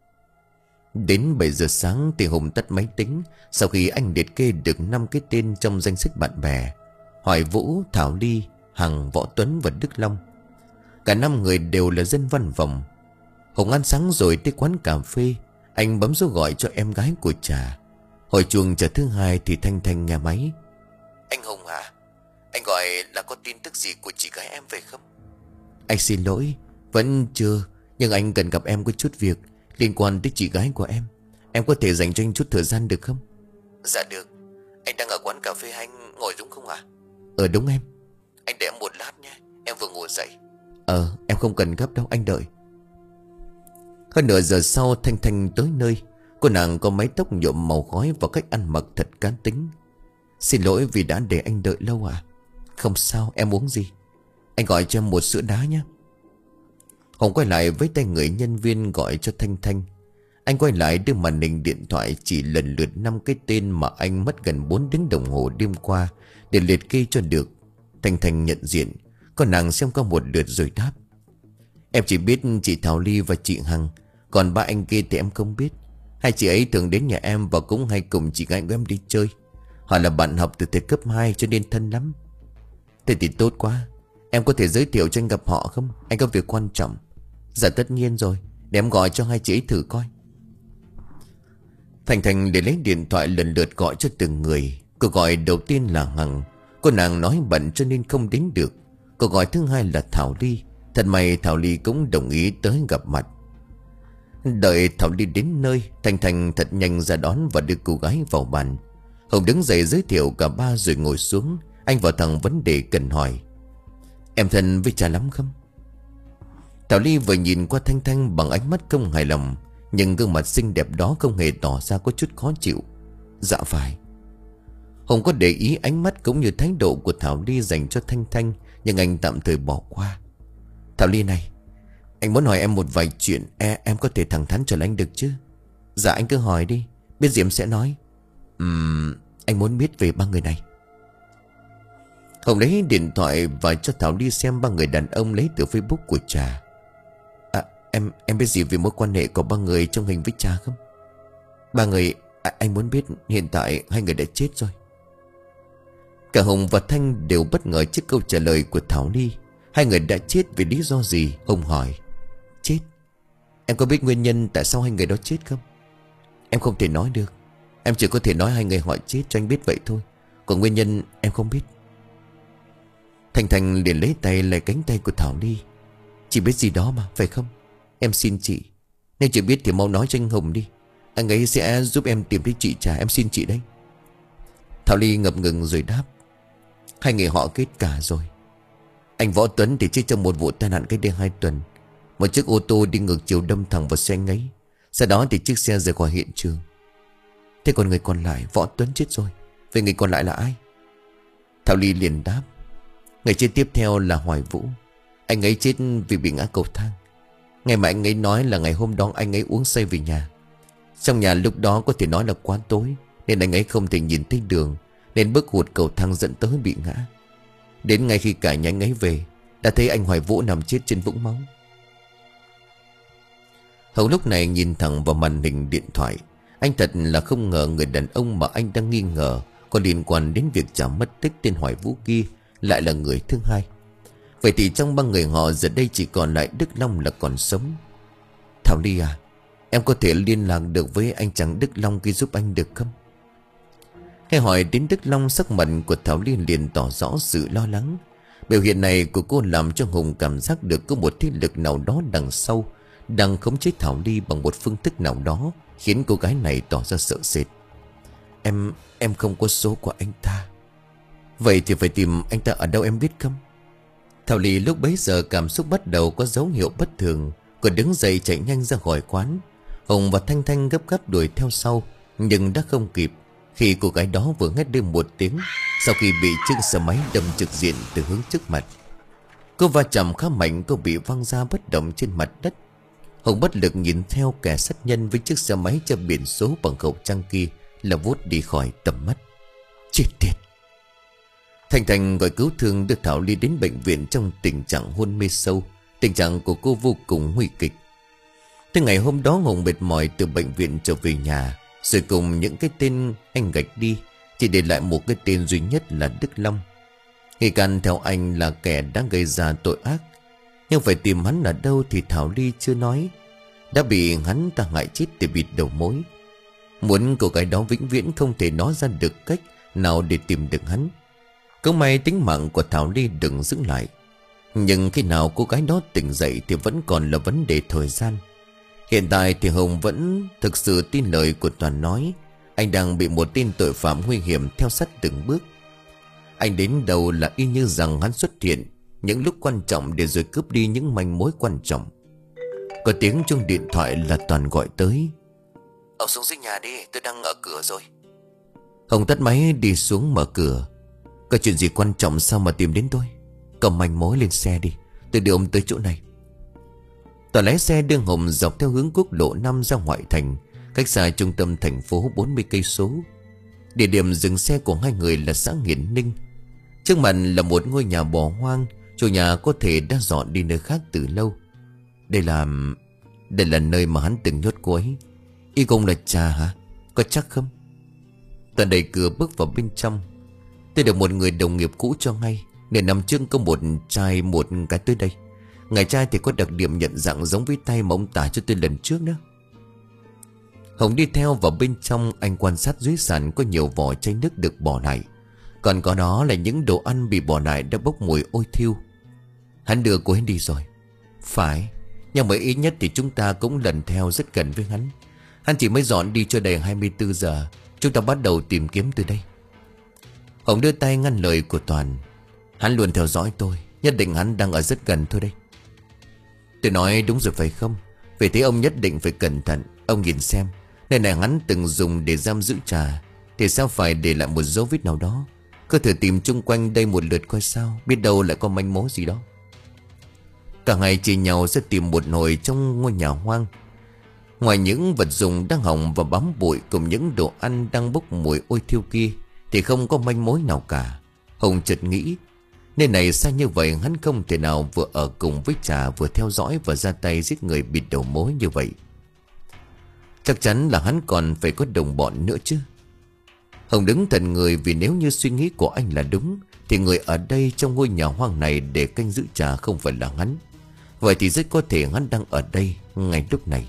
Đến bảy giờ sáng thì Hùng tắt máy tính sau khi anh liệt kê được năm cái tên trong danh sách bạn bè: Hoài Vũ, Thảo Ly, Hằng, Võ Tuấn và Đức Long. Cả năm người đều là dân văn phòng. Hùng ăn sáng rồi tới quán cà phê. Anh bấm số gọi cho em gái của Trà. Hồi chuông chờ thứ hai thì Thanh Thanh nghe máy. Anh Hùng hả? Anh gọi là có tin tức gì của chị gái em về không? Anh xin lỗi, vẫn chưa. Nhưng anh cần gặp em có chút việc liên quan tới chị gái của em. Em có thể dành cho anh chút thời gian được không? Dạ được. Anh đang ở quán cà phê, anh ngồi đúng không ạ? Ờ đúng em. Anh để em một lát nhé, em vừa ngủ dậy. Ờ em không cần gấp đâu, anh đợi. Hơn nửa giờ sau Thanh Thanh tới nơi. Cô nàng có mái tóc nhuộm màu khói và cách ăn mặc thật cá tính. Xin lỗi vì đã để anh đợi lâu à? Không sao, em uống gì? Anh gọi cho em một sữa đá nhé. Hùng quay lại với tay người nhân viên gọi cho Thanh Thanh. Anh quay lại đưa màn hình điện thoại chỉ lần lượt năm cái tên mà anh mất gần bốn tiếng đồng hồ đêm qua để liệt kê cho được. Thanh Thanh nhận diện. Con nàng xem qua một lượt rồi đáp. Em chỉ biết chị Thảo Ly và chị Hằng, còn ba anh kia thì em không biết. Hai chị ấy thường đến nhà em và cũng hay cùng chị gái của em đi chơi. Họ là bạn học từ thời cấp hai cho nên thân lắm. Thế thì tốt quá. Em có thể giới thiệu cho anh gặp họ không? Anh có việc quan trọng. Dạ tất nhiên rồi. Để em gọi cho hai chị ấy thử coi. Thành Thành để lấy điện thoại lần lượt gọi cho từng người. Cô gọi đầu tiên là Hằng. Cô nàng nói bận cho nên không đến được. Cô gọi thứ hai là Thảo Ly. Thật may Thảo Ly cũng đồng ý tới gặp mặt. Đợi Thảo Ly đến nơi, Thành Thành thật nhanh ra đón và đưa cô gái vào bàn. Hùng đứng dậy giới thiệu cả ba rồi ngồi xuống. Anh vào thẳng vấn đề cần hỏi. Em thân với Trà lắm không? Thảo Ly vừa nhìn qua Thanh Thanh bằng ánh mắt không hài lòng, nhưng gương mặt xinh đẹp đó không hề tỏ ra có chút khó chịu. Dạ phải. Hùng có để ý ánh mắt cũng như thái độ của Thảo Ly dành cho Thanh Thanh, nhưng anh tạm thời bỏ qua. Thảo Ly này, anh muốn hỏi em một vài chuyện. e, Em có thể thẳng thắn trả lời anh được chứ? Dạ anh cứ hỏi đi, biết gì em sẽ nói. Ừm, anh muốn biết về ba người này. Hùng lấy điện thoại và cho Thảo Ly xem ba người đàn ông lấy từ Facebook của Trà. À, em em biết gì về mối quan hệ của ba người trong hình với Trà không? Ba người, à, anh muốn biết hiện tại hai người đã chết rồi. Cả Hùng và Thanh đều bất ngờ trước câu trả lời của Thảo Ly. Hai người đã chết vì lý do gì? Hùng hỏi. Chết? Em có biết nguyên nhân tại sao hai người đó chết không? Em không thể nói được. Em chỉ có thể nói hai người họ chết cho anh biết vậy thôi. Còn nguyên nhân em không biết. Thành Thành liền lấy tay lại cánh tay của Thảo Ly. Chị biết gì đó mà, phải không? Em xin chị, nếu chị biết thì mau nói cho anh Hùng đi. Anh ấy sẽ giúp em tìm thấy chị Trà. Em xin chị đấy. Thảo Ly ngập ngừng rồi đáp. Hai người họ kết cả rồi. Anh Võ Tuấn thì chết trong một vụ tai nạn cách đây hai tuần. Một chiếc ô tô đi ngược chiều đâm thẳng vào xe anh ấy. Sau đó thì chiếc xe rời khỏi hiện trường. Thế còn người còn lại? Võ Tuấn chết rồi, vậy người còn lại là ai? Thảo Ly liền đáp. Người chết tiếp theo là Hoài Vũ. Anh ấy chết vì bị ngã cầu thang. Ngày mà anh ấy nói là ngày hôm đó anh ấy uống say về nhà. Trong nhà lúc đó có thể nói là quá tối, nên anh ấy không thể nhìn thấy đường, nên bước hụt cầu thang dẫn tới bị ngã. Đến ngay khi cả nhà anh ấy về, đã thấy anh Hoài Vũ nằm chết trên vũng máu. Hậu lúc này nhìn thẳng vào màn hình điện thoại. Anh thật là không ngờ người đàn ông mà anh đang nghi ngờ có liên quan đến việc trả mất tích tên Hoài Vũ kia lại là người thứ hai. Vậy thì trong ba người họ giờ đây chỉ còn lại Đức Long là còn sống. Thảo Ly à, em có thể liên lạc được với anh chàng Đức Long kia giúp anh được không? Nghe hỏi đến Đức Long, sắc mặt của Thảo Ly liền tỏ rõ sự lo lắng. Biểu hiện này của cô làm cho Hùng cảm giác được có một thế lực nào đó đằng sau đang khống chế Thảo Ly bằng một phương thức nào đó, khiến cô gái này tỏ ra sợ sệt. Em, em không có số của anh ta. Vậy thì phải tìm anh ta ở đâu em biết không? Thảo Ly lúc bấy giờ cảm xúc bắt đầu có dấu hiệu bất thường. Cô đứng dậy chạy nhanh ra khỏi quán. Hùng và Thanh Thanh gấp gáp đuổi theo sau, nhưng đã không kịp khi cô gái đó vừa hét lên một tiếng sau khi bị chiếc xe máy đâm trực diện từ hướng trước mặt. Cô va chạm khá mạnh, cô bị văng ra bất động trên mặt đất. Hùng bất lực nhìn theo kẻ sát nhân với chiếc xe máy che biển số bằng khẩu trang kia là vút đi khỏi tầm mắt. Chết tiệt! Thanh Thanh gọi cứu thương đưa Thảo Ly đến bệnh viện trong tình trạng hôn mê sâu. Tình trạng của cô vô cùng nguy kịch. Tới ngày hôm đó Hùng mệt mỏi từ bệnh viện trở về nhà, rồi cùng những cái tên anh gạch đi, chỉ để lại một cái tên duy nhất là Đức Long. Nghi can theo anh là kẻ đã gây ra tội ác, nhưng phải tìm hắn ở đâu thì Thảo Ly chưa nói. Đã bị hắn ta hại chết để bịt đầu mối. Muốn cô gái đó vĩnh viễn không thể nói ra được cách nào để tìm được hắn. Cũng may tính mạng của Thảo Ly đừng giữ lại. Nhưng khi nào cô gái đó tỉnh dậy thì vẫn còn là vấn đề thời gian. Hiện tại thì Hùng vẫn thực sự tin lời của Toàn nói. Anh đang bị một tên tội phạm nguy hiểm theo sát từng bước. Anh đến đâu là y như rằng hắn xuất hiện những lúc quan trọng để rồi cướp đi những manh mối quan trọng. Có tiếng chuông điện thoại là Toàn gọi tới. Ông xuống dưới nhà đi, tôi đang ở cửa rồi. Hùng tắt máy đi xuống mở cửa. Có chuyện gì quan trọng sao mà tìm đến tôi? Cầm manh mối lên xe đi, tôi đưa ông tới chỗ này. Toàn lái xe đưa Hùng dọc theo hướng quốc lộ năm ra ngoại thành, cách xa trung tâm thành phố bốn mươi cây số. Địa điểm dừng xe của hai người là xã Nghiền Ninh. Trước mặt là một ngôi nhà bỏ hoang, chủ nhà có thể đã dọn đi nơi khác từ lâu. Đây là... Đây là nơi mà hắn từng nhốt cô ấy. Y công là cha hả? Có chắc không? Toàn đẩy cửa bước vào bên trong. Tôi được một người đồng nghiệp cũ cho ngay. Nửa năm trước có một trai một cái tới đây. Ngài trai thì có đặc điểm nhận dạng giống với tay mà ông tả cho tôi lần trước đó. Hồng đi theo vào bên trong. Anh quan sát dưới sàn có nhiều vỏ chai nước được bỏ lại. Còn có đó là những đồ ăn bị bỏ lại đã bốc mùi ôi thiêu. Hắn đưa cô ấy đi rồi. Phải, nhưng mà ít nhất thì chúng ta cũng lần theo rất gần với hắn. Hắn chỉ mới dọn đi chưa đầy hai mươi tư giờ. Chúng ta bắt đầu tìm kiếm từ đây. Hồng đưa tay ngăn lời của Toàn. Hắn luôn theo dõi tôi, nhất định hắn đang ở rất gần thôi đây. Tôi nói đúng rồi phải không? Vì thế ông nhất định phải cẩn thận. Ông nhìn xem, nơi này hắn từng dùng để giam giữ Trà, thì sao phải để lại một dấu vết nào đó. Cứ thử tìm chung quanh đây một lượt coi sao, biết đâu lại có manh mối gì đó. Cả ngày chỉ nhau sẽ tìm một hồi trong ngôi nhà hoang. Ngoài những vật dụng đang hỏng và bám bụi cùng những đồ ăn đang bốc mùi ôi thiêu kia thì không có manh mối nào cả. Hùng chợt nghĩ, nơi này xa như vậy hắn không thể nào vừa ở cùng với Trà vừa theo dõi và ra tay giết người bịt đầu mối như vậy. Chắc chắn là hắn còn phải có đồng bọn nữa chứ. Hồng đứng thần người, vì nếu như suy nghĩ của anh là đúng thì người ở đây trong ngôi nhà hoang này để canh giữ Trà không phải là hắn. Vậy thì rất có thể hắn đang ở đây ngay lúc này.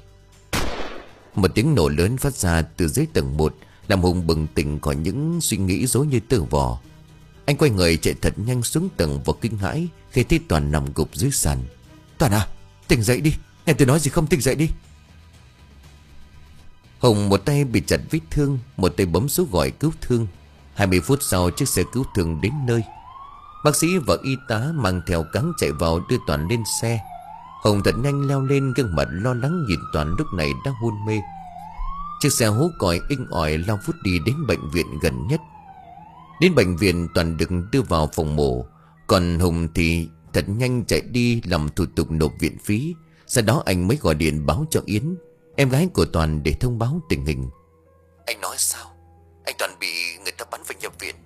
Một tiếng nổ lớn phát ra từ dưới tầng một làm Hùng bừng tỉnh khỏi những suy nghĩ rối như tơ vò. Anh quay người chạy thật nhanh xuống tầng và kinh hãi khi thấy Toàn nằm gục dưới sàn. Toàn à, tỉnh dậy đi, em tôi nói gì không, tỉnh dậy đi. Hùng một tay bị chặt vết thương, một tay bấm số gọi cứu thương. Hai mươi phút sau chiếc xe cứu thương đến nơi. Bác sĩ và y tá mang theo cáng chạy vào đưa Toàn lên xe. Hùng thật nhanh leo lên, gương mặt lo lắng nhìn Toàn lúc này đang hôn mê. Chiếc xe hú còi inh ỏi lao vút đi đến bệnh viện gần nhất. Đến bệnh viện Toàn được đưa vào phòng mổ, còn Hùng thì thật nhanh chạy đi làm thủ tục nộp viện phí. Sau đó anh mới gọi điện báo cho Yến, em gái của Toàn, để thông báo tình hình. Anh nói sao? Anh Toàn bị người ta bắn phải nhập viện.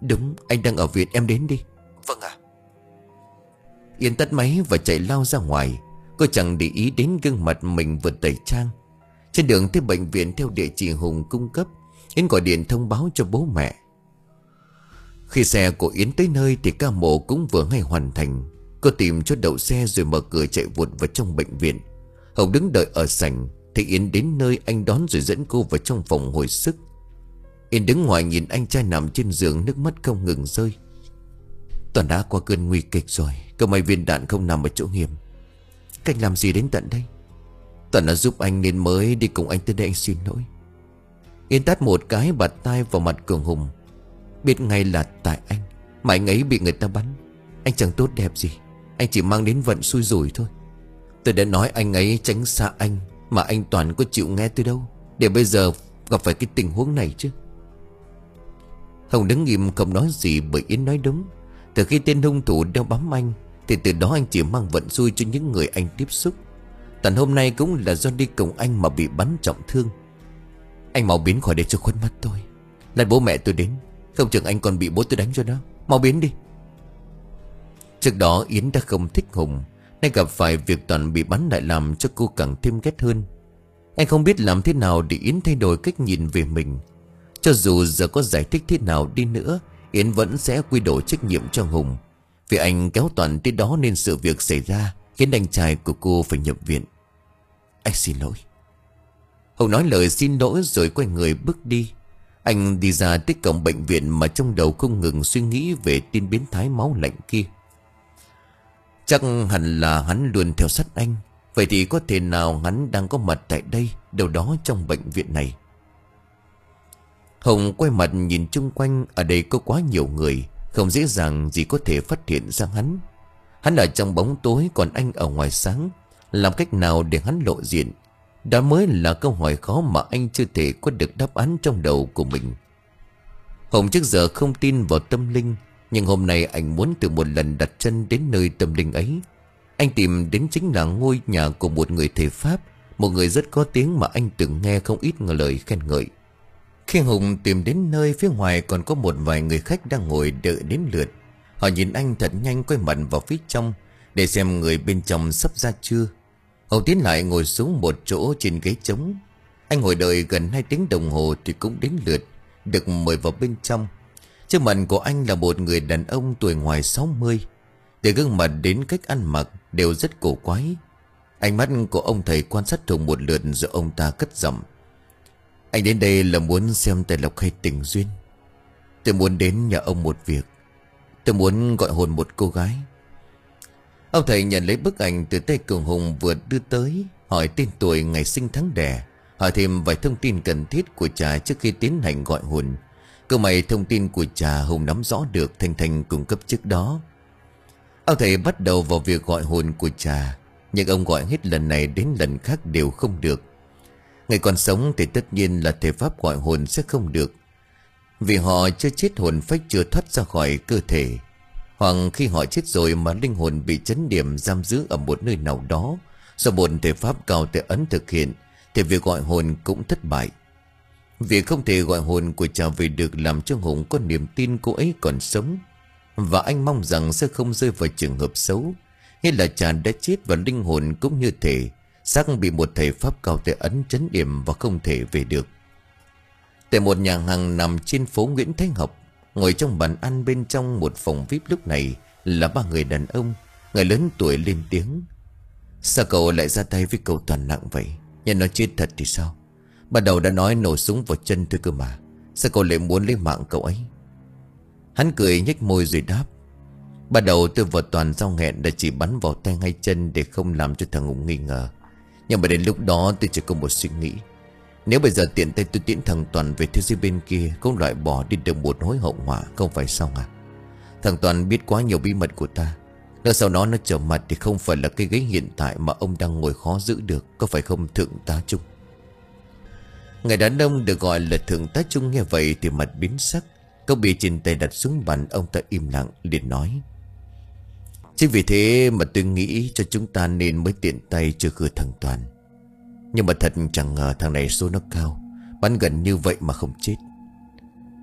Đúng, anh đang ở viện, em đến đi. Vâng ạ. Yến tắt máy và chạy lao ra ngoài. Cô chẳng để ý đến gương mặt mình vừa tẩy trang. Trên đường tới bệnh viện theo địa chỉ Hùng cung cấp, Yến gọi điện thông báo cho bố mẹ. Khi xe của Yến tới nơi thì ca mổ cũng vừa hay hoàn thành. Cô tìm chỗ đậu xe rồi mở cửa chạy vụt vào trong bệnh viện. Hồng đứng đợi ở sảnh. Thì Yến đến nơi anh đón rồi dẫn cô vào trong phòng hồi sức. Yến đứng ngoài nhìn anh trai nằm trên giường, nước mắt không ngừng rơi. Toàn đã qua cơn nguy kịch rồi. Cơ may viên đạn không nằm ở chỗ hiểm. Cách làm gì đến tận đây? Toàn đã giúp anh nên mới đi cùng anh tới đây, anh xin lỗi. Yến tát một cái bạt tai vào mặt Cường Hùng. Biết ngay là tại anh mà anh ấy bị người ta bắn. Anh chẳng tốt đẹp gì, anh chỉ mang đến vận xui rủi thôi. Tôi đã nói anh ấy tránh xa anh, mà anh Toàn có chịu nghe tôi đâu, để bây giờ gặp phải cái tình huống này chứ. Hồng đứng im không nói gì, bởi Yến nói đúng. Từ khi tên hung thủ đeo bám anh thì từ đó anh chỉ mang vận xui cho những người anh tiếp xúc. Toàn hôm nay cũng là do đi cùng anh mà bị bắn trọng thương. Anh mau biến khỏi đây cho khuất mắt tôi. Lát bố mẹ tôi đến, không chừng anh còn bị bố tôi đánh cho đó. Mau biến đi. Trước đó Yến đã không thích Hùng, nay gặp phải việc Toàn bị bắn lại làm cho cô càng thêm ghét hơn. Anh không biết làm thế nào để Yến thay đổi cách nhìn về mình. Cho dù giờ có giải thích thế nào đi nữa, Yến vẫn sẽ quy đổ trách nhiệm cho Hùng. Vì anh kéo Toàn tới đó nên sự việc xảy ra khiến anh trai của cô phải nhập viện. Anh xin lỗi. Hùng nói lời xin lỗi rồi quay người bước đi. Anh đi ra tới cổng bệnh viện mà trong đầu không ngừng suy nghĩ về tin biến thái máu lạnh kia. Chắc hẳn là hắn luôn theo sát anh. Vậy thì có thể nào hắn đang có mặt tại đây, đâu đó trong bệnh viện này. Hùng quay mặt nhìn chung quanh. Ở đây có quá nhiều người, không dễ dàng gì có thể phát hiện ra hắn. Hắn ở trong bóng tối, còn anh ở ngoài sáng. Làm cách nào để hắn lộ diện? Đó mới là câu hỏi khó mà anh chưa thể có được đáp án trong đầu của mình. Hùng trước giờ không tin vào tâm linh, nhưng hôm nay anh muốn từ một lần đặt chân đến nơi tâm linh ấy. Anh tìm đến chính là ngôi nhà của một người thầy Pháp, một người rất có tiếng mà anh từng nghe không ít lời khen ngợi. Khi Hùng tìm đến nơi, phía ngoài còn có một vài người khách đang ngồi đợi đến lượt. Họ nhìn anh thật nhanh, quay mặt vào phía trong để xem người bên trong sắp ra chưa. Hùng tiến lại ngồi xuống một chỗ trên ghế trống. Anh ngồi đợi gần hai tiếng đồng hồ thì cũng đến lượt được mời vào bên trong. Trước mặt của anh là một người đàn ông tuổi ngoài sáu mươi. Từ gương mặt đến cách ăn mặc đều rất cổ quái. Ánh mắt của ông thầy quan sát Hùng một lượt rồi ông ta cất giọng. Anh đến đây là muốn xem tài lộc hay tình duyên? Tôi muốn đến nhà ông một việc. Tôi muốn gọi hồn một cô gái. Ông thầy nhận lấy bức ảnh từ tay Cường Hùng vừa đưa tới, hỏi tên tuổi, ngày sinh tháng đẻ, hỏi thêm vài thông tin cần thiết của Trà trước khi tiến hành gọi hồn. Cơ may thông tin của Trà Hùng nắm rõ được, Thanh Thanh cung cấp trước đó. Ông thầy bắt đầu vào việc gọi hồn của Trà, nhưng ông gọi hết lần này đến lần khác đều không được. Ngày còn sống thì tất nhiên là thể pháp gọi hồn sẽ không được, vì họ chưa chết, hồn phách chưa thoát ra khỏi cơ thể. Hoặc khi họ chết rồi mà linh hồn bị chấn điểm giam giữ ở một nơi nào đó, do một thể pháp cao thể ấn thực hiện, thì việc gọi hồn cũng thất bại. Việc không thể gọi hồn của Trà về được làm cho Hùng có niềm tin cô ấy còn sống, và anh mong rằng sẽ không rơi vào trường hợp xấu, nghĩa là Trà đã chết và linh hồn cũng như thể xác bị một thầy pháp cao thể ấn chấn điểm và không thể về được. Tại một nhà hàng nằm trên phố Nguyễn Thái Học, ngồi trong bàn ăn bên trong một phòng vi ai pi lúc này là ba người đàn ông. Người lớn tuổi lên tiếng. Sao cậu lại ra tay với cậu Toàn nặng vậy? Nhân nó chết thật thì sao? Ban đầu đã nói nổ súng vào chân thôi cơ mà. Sao cậu lại muốn lấy mạng cậu ấy? Hắn cười nhếch môi rồi đáp. Ban đầu tôi và Toàn giao hẹn đã chỉ bắn vào tay hay chân để không làm cho thằng Hùng nghi ngờ. Nhưng mà đến lúc đó tôi chỉ có một suy nghĩ. Nếu bây giờ tiện tay tôi tiễn thằng Toàn về thế giới bên kia, cũng loại bỏ đi được một hối hậu họa, không phải sao à? Thằng Toàn biết quá nhiều bí mật của ta. Nếu sau đó nó trở mặt thì không phải là cái ghế hiện tại mà ông đang ngồi khó giữ được, có phải không Thượng tá Trung? Người đàn ông được gọi là Thượng tá Trung nghe vậy thì mặt biến sắc. Cậu bị trên tay đặt xuống bàn, ông ta im lặng liền nói. Chính vì thế mà tôi nghĩ cho chúng ta nên mới tiện tay chưa khử thằng Toàn. Nhưng mà thật chẳng ngờ thằng này số nó cao, bắn gần như vậy mà không chết.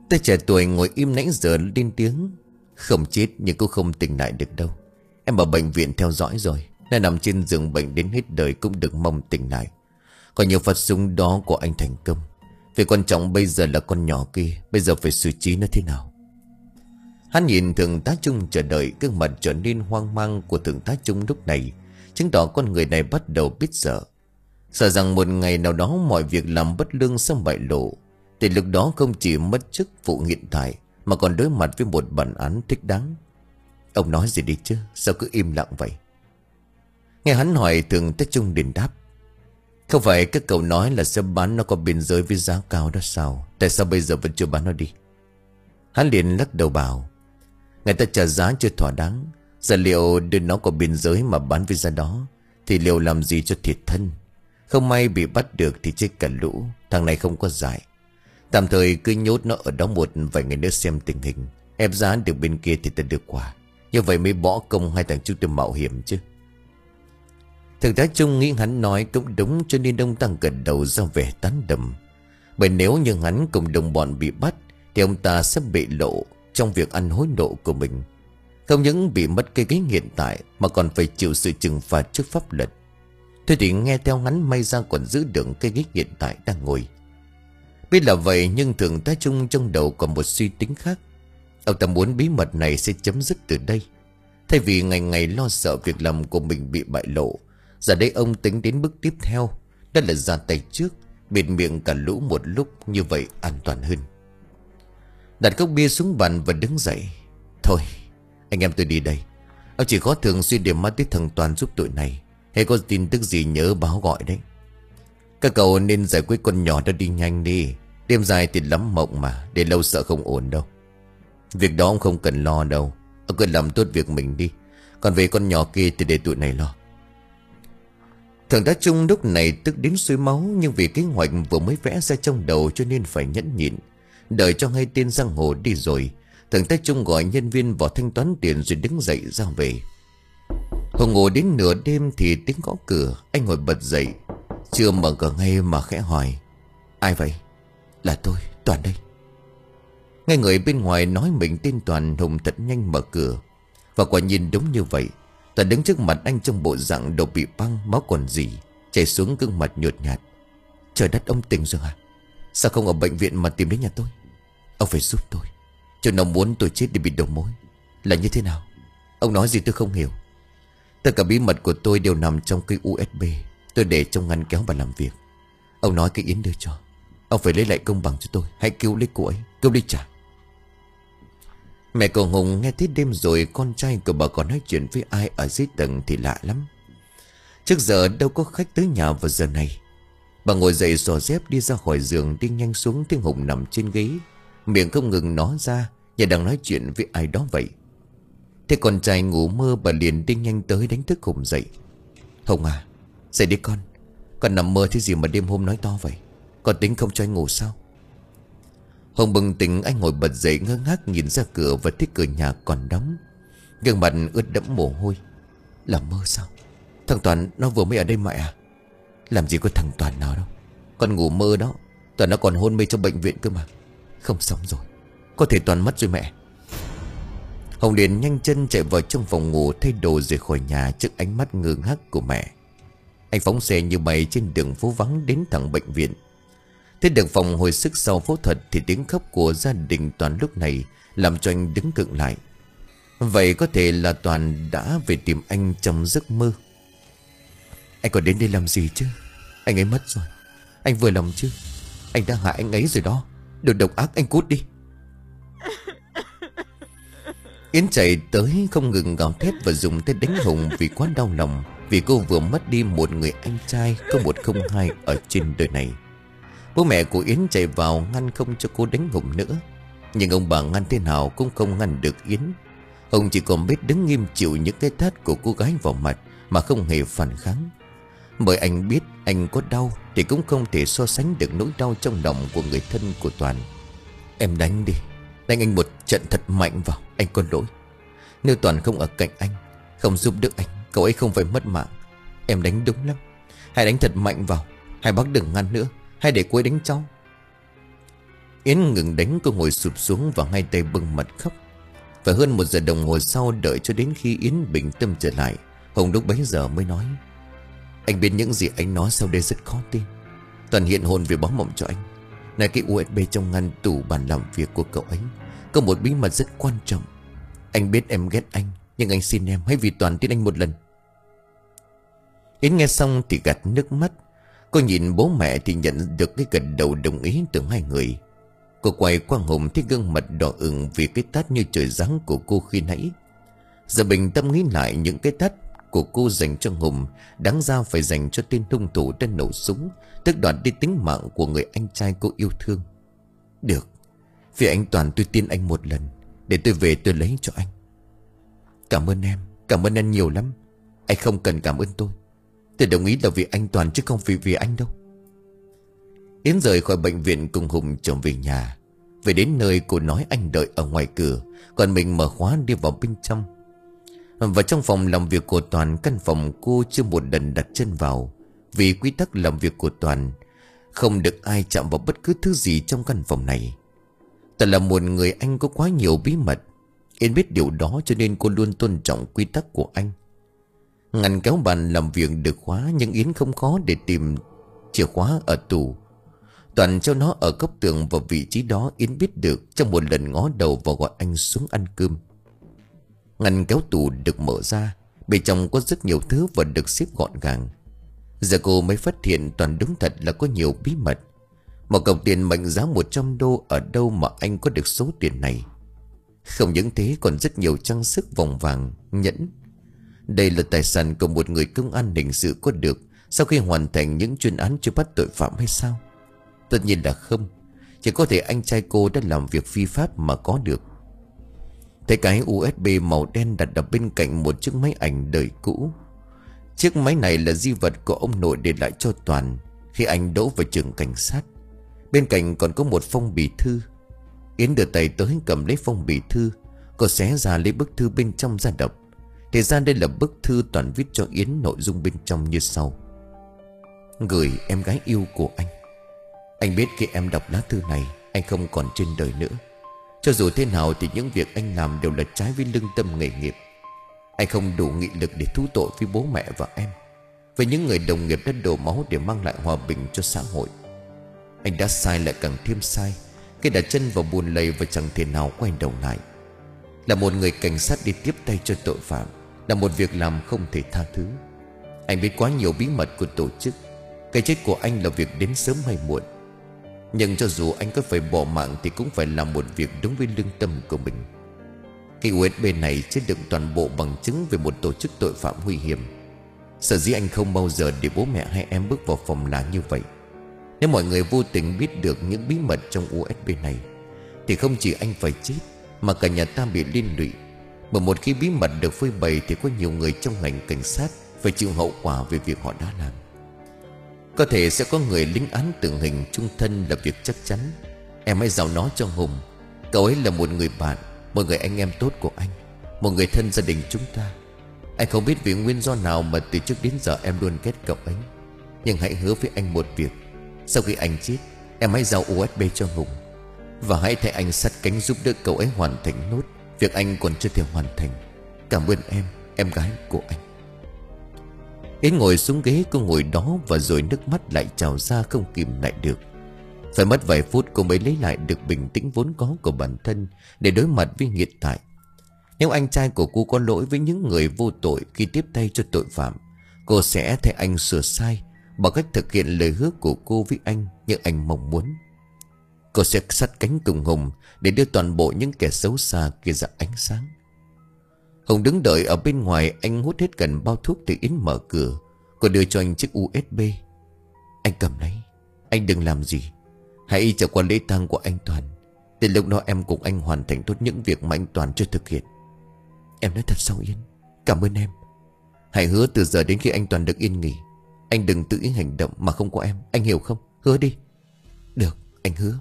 Tay trẻ tuổi ngồi im nãy giờ lên tiếng. Không chết nhưng cũng không tỉnh lại được đâu. Em ở bệnh viện theo dõi rồi. Nó nằm trên giường bệnh đến hết đời cũng đừng mong tỉnh lại. Còn nhiều phát súng đó của anh thành công. Việc quan trọng bây giờ là con nhỏ kia. Bây giờ phải xử trí nó thế nào? Hắn nhìn thượng tá Trung chờ đợi. Gương mặt trở nên hoang mang của thượng tá Trung lúc này chứng tỏ con người này bắt đầu biết sợ. Sợ rằng một ngày nào đó mọi việc làm bất lương sẽ bại lộ. Thì lúc đó không chỉ mất chức vụ hiện tại mà còn đối mặt với một bản án thích đáng. Ông nói gì đi chứ, sao cứ im lặng vậy? Nghe hắn hỏi, thượng tá Trung liền đáp. Không phải các cậu nói là sẽ bán nó qua biên giới với giá cao đó sao? Tại sao bây giờ vẫn chưa bán nó đi? Hắn liền lắc đầu bảo, người ta trả giá chưa thỏa đáng. Giờ liệu đưa nó qua biên giới mà bán với giá đó thì liệu làm gì cho thiệt thân? Không may bị bắt được thì chết cả lũ. Thằng này không có giải. Tạm thời cứ nhốt nó ở đó một vài ngày nữa xem tình hình. Ép giá được bên kia thì ta được quả. Như vậy mới bỏ công hai thằng chúng tôi mạo hiểm chứ. Thượng tá Trung nghĩ hắn nói cũng đúng, cho nên ông ta gật đầu ra vẻ tán đồng. Bởi nếu như hắn cùng đồng bọn bị bắt thì ông ta sẽ bị lộ trong việc ăn hối lộ của mình. Không những bị mất cái ghế hiện tại mà còn phải chịu sự trừng phạt trước pháp luật. Thôi thì nghe theo hắn may ra còn giữ được cái ghế hiện tại đang ngồi. Biết là vậy nhưng thượng tá Trung trong đầu còn một suy tính khác. Ông ta muốn bí mật này sẽ chấm dứt từ đây. Thay vì ngày ngày lo sợ việc làm của mình bị bại lộ, giờ đây ông tính đến bước tiếp theo. Đó là ra tay trước, bịt miệng cả lũ một lúc, như vậy an toàn hơn. Đặt cốc bia xuống bàn và đứng dậy. Thôi anh em tôi đi đây. Ông chỉ có thường xuyên điểm mắt tới thằng Toàn giúp tụi này. Hay có tin tức gì nhớ báo gọi đấy. Các cậu nên giải quyết con nhỏ đó đi nhanh đi. Đêm dài thì lắm mộng mà. Để lâu sợ không ổn đâu. Việc đó ông không cần lo đâu. Ông cứ làm tốt việc mình đi. Còn về con nhỏ kia thì để tụi này lo. Thượng tá Trung lúc này tức đến sôi máu. Nhưng vì kế hoạch vừa mới vẽ ra trong đầu cho nên phải nhẫn nhịn. Đợi cho hai tên giang hồ đi rồi, thượng tá Trung gọi nhân viên vào thanh toán tiền rồi đứng dậy ra về. Hồi ngủ đến nửa đêm thì tiếng gõ cửa. Anh ngồi bật dậy, chưa mở cửa ngay mà khẽ hỏi, ai vậy? Là tôi, Toàn đây. Nghe người bên ngoài nói mình tên Toàn, Hùng thật nhanh mở cửa. Và quả nhìn đúng như vậy. Toàn đứng trước mặt anh trong bộ dạng đầu bị băng, máu còn rỉ chảy xuống gương mặt nhợt nhạt. Trời đất, ông tỉnh rồi à? Sao không ở bệnh viện mà tìm đến nhà tôi? Ông phải giúp tôi. Cho nó muốn tôi chết để bị đầu mối. Là như thế nào? Ông nói gì tôi không hiểu. Tất cả bí mật của tôi đều nằm trong cái u ét bê. Tôi để trong ngăn kéo và làm việc. Ông nói cái Yến đưa cho. Ông phải lấy lại công bằng cho tôi. Hãy cứu lấy cô ấy, cứu lấy trả. Mẹ cậu Hùng nghe thấy đêm rồi con trai của bà còn nói chuyện với ai ở dưới tầng thì lạ lắm. Trước giờ đâu có khách tới nhà vào giờ này. Bà ngồi dậy xỏ dép đi ra khỏi giường, đi nhanh xuống thấy Hùng nằm trên ghế, miệng không ngừng nói ra như đang nói chuyện với ai đó vậy. Thế con trai ngủ mơ, bà liền đi nhanh tới đánh thức Hùng dậy. Hùng à, dậy đi con. Con nằm mơ thế gì mà đêm hôm nói to vậy? Con tính không cho anh ngủ sao? Hùng bừng tỉnh, anh ngồi bật dậy ngơ ngác nhìn ra cửa và thấy cửa nhà còn đóng. Gương mặt ướt đẫm mồ hôi. Là mơ sao? Thằng Toàn nó vừa mới ở đây mẹ à? Làm gì có thằng Toàn nào đâu. Con ngủ mơ đó. Toàn nó còn hôn mê trong bệnh viện cơ mà. Không xong rồi, có thể Toàn mất rồi mẹ. Hồng liền nhanh chân chạy vào trong phòng ngủ thay đồ rồi khỏi nhà trước ánh mắt ngơ ngác của mẹ. Anh phóng xe như bay trên đường phố vắng đến thẳng bệnh viện. Thế được phòng hồi sức sau phẫu thuật thì tiếng khóc của gia đình Toàn lúc này làm cho anh đứng khựng lại. Vậy có thể là Toàn đã về tìm anh trong giấc mơ. Anh còn đến đây làm gì chứ? Anh ấy mất rồi. Anh vừa lòng chứ? Anh đã hại anh ấy rồi đó. Đồ độc ác, anh cút đi. Yến chạy tới không ngừng gào thét và dùng tay đánh Hùng vì quá đau lòng. Vì cô vừa mất đi một người anh trai có một không hai ở trên đời này. Bố mẹ của Yến chạy vào ngăn không cho cô đánh Hùng nữa. Nhưng ông bà ngăn thế nào cũng không ngăn được Yến. Hùng chỉ còn biết đứng nghiêm chịu những cái tát của cô gái vào mặt mà không hề phản kháng. Bởi anh biết anh có đau thì cũng không thể so sánh được nỗi đau trong lòng của người thân của Toàn. Em đánh đi. Đánh anh một trận thật mạnh vào. Anh có lỗi. Nếu Toàn không ở cạnh anh, không giúp được anh, cậu ấy không phải mất mạng. Em đánh đúng lắm. Hãy đánh thật mạnh vào. Hai bác đừng ngăn nữa. Hãy để cô ấy đánh cháu. Yến ngừng đánh, cô ngồi sụp xuống và hai tay bưng mặt khóc. Và hơn một giờ đồng hồ sau, đợi cho đến khi Yến bình tâm trở lại, Hùng lúc bấy giờ mới nói: Anh biết những gì anh nói sau đây rất khó tin. Toàn hiện hồn vì báo mộng cho anh. Này, cái u ét bê trong ngăn tủ bàn làm việc của cậu ấy có một bí mật rất quan trọng. Anh biết em ghét anh, nhưng anh xin em hãy vì Toàn tin anh một lần. Yến nghe xong thì gạt nước mắt. Cô nhìn bố mẹ thì nhận được cái gật đầu đồng ý từ hai người. Cô quay qua Hùng thấy gương mặt đỏ ửng vì cái tát như trời giáng của cô khi nãy. Giờ bình tâm nghĩ lại, những cái tát của cô dành cho Hùng đáng ra phải dành cho tên hung thủ đã nổ súng, tước đoạt đi tính mạng của người anh trai cô yêu thương. Được, vì anh Toàn tôi tin anh một lần. Để tôi về tôi lấy cho anh. Cảm ơn em, cảm ơn anh nhiều lắm. Anh không cần cảm ơn tôi. Tôi đồng ý là vì anh Toàn chứ không vì vì anh đâu. Yến rời khỏi bệnh viện cùng Hùng trở về nhà. Về đến nơi cô nói anh đợi ở ngoài cửa, còn mình mở khóa đi vào bên trong. Và trong phòng làm việc của Toàn, căn phòng cô chưa một lần đặt chân vào. Vì quy tắc làm việc của Toàn, không được ai chạm vào bất cứ thứ gì trong căn phòng này. Toàn là một người anh có quá nhiều bí mật. Yến biết điều đó cho nên cô luôn tôn trọng quy tắc của anh. Ngăn kéo bàn làm việc được khóa, nhưng Yến không khó để tìm chìa khóa ở tủ. Toàn cho nó ở góc tường vào vị trí đó Yến biết được trong một lần ngó đầu và gọi anh xuống ăn cơm. Ngăn kéo tủ được mở ra, bên trong có rất nhiều thứ và được xếp gọn gàng. Giờ cô mới phát hiện Toàn đúng thật là có nhiều bí mật. Một cọc tiền mệnh giá một trăm đô, ở đâu mà anh có được số tiền này? Không những thế, còn rất nhiều trang sức, vòng vàng, nhẫn. Đây là tài sản của một người công an hình sự có được sau khi hoàn thành những chuyên án truy bắt tội phạm hay sao? Tất nhiên là không. Chỉ có thể anh trai cô đã làm việc phi pháp mà có được. Thấy cái u ét bê màu đen đặt ở bên cạnh một chiếc máy ảnh đời cũ. Chiếc máy này là di vật của ông nội để lại cho Toàn khi anh đỗ vào trường cảnh sát. Bên cạnh còn có một phong bì thư. Yến đưa tay tới cầm lấy phong bì thư. Cô xé ra lấy bức thư bên trong ra đọc. Thì ra đây là bức thư Toàn viết cho Yến, nội dung bên trong như sau: Gửi em gái yêu của anh. Anh biết khi em đọc lá thư này, anh không còn trên đời nữa. Cho dù thế nào thì những việc anh làm đều là trái với lương tâm nghề nghiệp. Anh không đủ nghị lực để thú tội với bố mẹ và em, với những người đồng nghiệp đã đổ máu để mang lại hòa bình cho xã hội. Anh đã sai lại càng thêm sai khi đặt chân vào bùn lầy và chẳng thể nào quay đầu lại. Là một người cảnh sát đi tiếp tay cho tội phạm là một việc làm không thể tha thứ. Anh biết quá nhiều bí mật của tổ chức. Cái chết của anh là việc đến sớm hay muộn. Nhưng cho dù anh có phải bỏ mạng thì cũng phải làm một việc đúng với lương tâm của mình. Cái u ét bê này chứa đựng toàn bộ bằng chứng về một tổ chức tội phạm nguy hiểm. Sở dĩ anh không bao giờ để bố mẹ hay em bước vào phòng là như vậy. Nếu mọi người vô tình biết được những bí mật trong u ét bê này thì không chỉ anh phải chết mà cả nhà ta bị liên lụy. Mà một khi bí mật được phơi bày thì có nhiều người trong ngành cảnh sát phải chịu hậu quả về việc họ đã làm. Có thể sẽ có người lĩnh án tử hình chung thân là việc chắc chắn. Em hãy giao nó cho Hùng. Cậu ấy là một người bạn, một người anh em tốt của anh, một người thân gia đình chúng ta. Anh không biết vì nguyên do nào mà từ trước đến giờ em luôn ghét cậu ấy. Nhưng hãy hứa với anh một việc: sau khi anh chết, em hãy giao u ét bê cho Hùng. Và hãy thay anh sát cánh giúp đỡ cậu ấy hoàn thành nốt việc anh còn chưa thể hoàn thành. Cảm ơn em, em gái của anh. Yến ngồi xuống ghế, cô ngồi đó và rồi nước mắt lại trào ra không kìm lại được. Phải mất vài phút cô mới lấy lại được bình tĩnh vốn có của bản thân để đối mặt với hiện tại. Nếu anh trai của cô có lỗi với những người vô tội khi tiếp tay cho tội phạm, cô sẽ thay anh sửa sai bằng cách thực hiện lời hứa của cô với anh như anh mong muốn. Cô sẽ sát cánh cùng Hùng để đưa toàn bộ những kẻ xấu xa kia ra ánh sáng. Hùng đứng đợi ở bên ngoài. Anh hút hết gần bao thuốc thì Yến mở cửa. Cô đưa cho anh chiếc u ét bê. Anh cầm lấy. Anh đừng làm gì. Hãy chờ qua lễ tang của anh Toàn. Đến lúc đó em cùng anh hoàn thành tốt những việc mà anh Toàn chưa thực hiện. Em nói thật sao Yến? Cảm ơn em. Hãy hứa từ giờ đến khi anh Toàn được yên nghỉ, anh đừng tự ý hành động mà không có em. Anh hiểu không? Hứa đi. Được, anh hứa.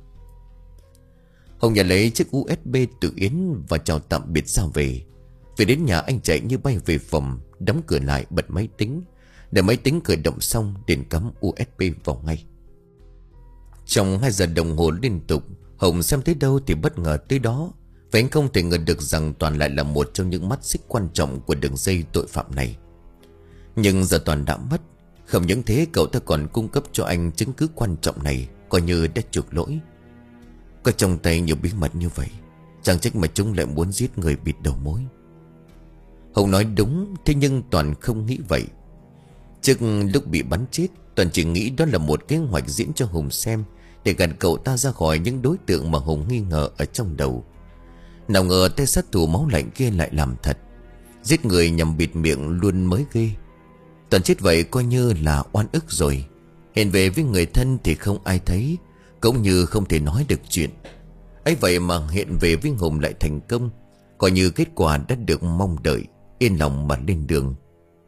Hùng nhận lấy chiếc u ét bê từ Yến và chào tạm biệt ra về. Về đến nhà anh chạy như bay về phòng, đóng cửa lại, bật máy tính. Để máy tính khởi động xong, liền cắm u ét bê vào ngay. Trong hai giờ đồng hồ liên tục, Hùng xem tới đâu thì bất ngờ tới đó. Và anh không thể ngờ được rằng Toàn lại là một trong những mắt xích quan trọng của đường dây tội phạm này. Nhưng giờ Toàn đã mất. Không những thế, cậu ta còn cung cấp cho anh chứng cứ quan trọng này, coi như đã chuộc lỗi. Có trong tay nhiều bí mật như vậy, chẳng trách mà chúng lại muốn giết người bịt đầu mối. Hùng nói đúng, thế nhưng Toàn không nghĩ vậy. Trước lúc bị bắn chết, Toàn chỉ nghĩ đó là một kế hoạch diễn cho Hùng xem, để gạt cậu ta ra khỏi những đối tượng mà Hùng nghi ngờ ở trong đầu. Nào ngờ tay sát thủ máu lạnh kia lại làm thật. Giết người nhằm bịt miệng luôn mới ghê. Toàn chết vậy coi như là oan ức rồi. Hiện về với người thân thì không ai thấy, cũng như không thể nói được chuyện. Ấy vậy mà hiện về với Hùng lại thành công, coi như kết quả đã được mong đợi. Yên lòng mà lên đường.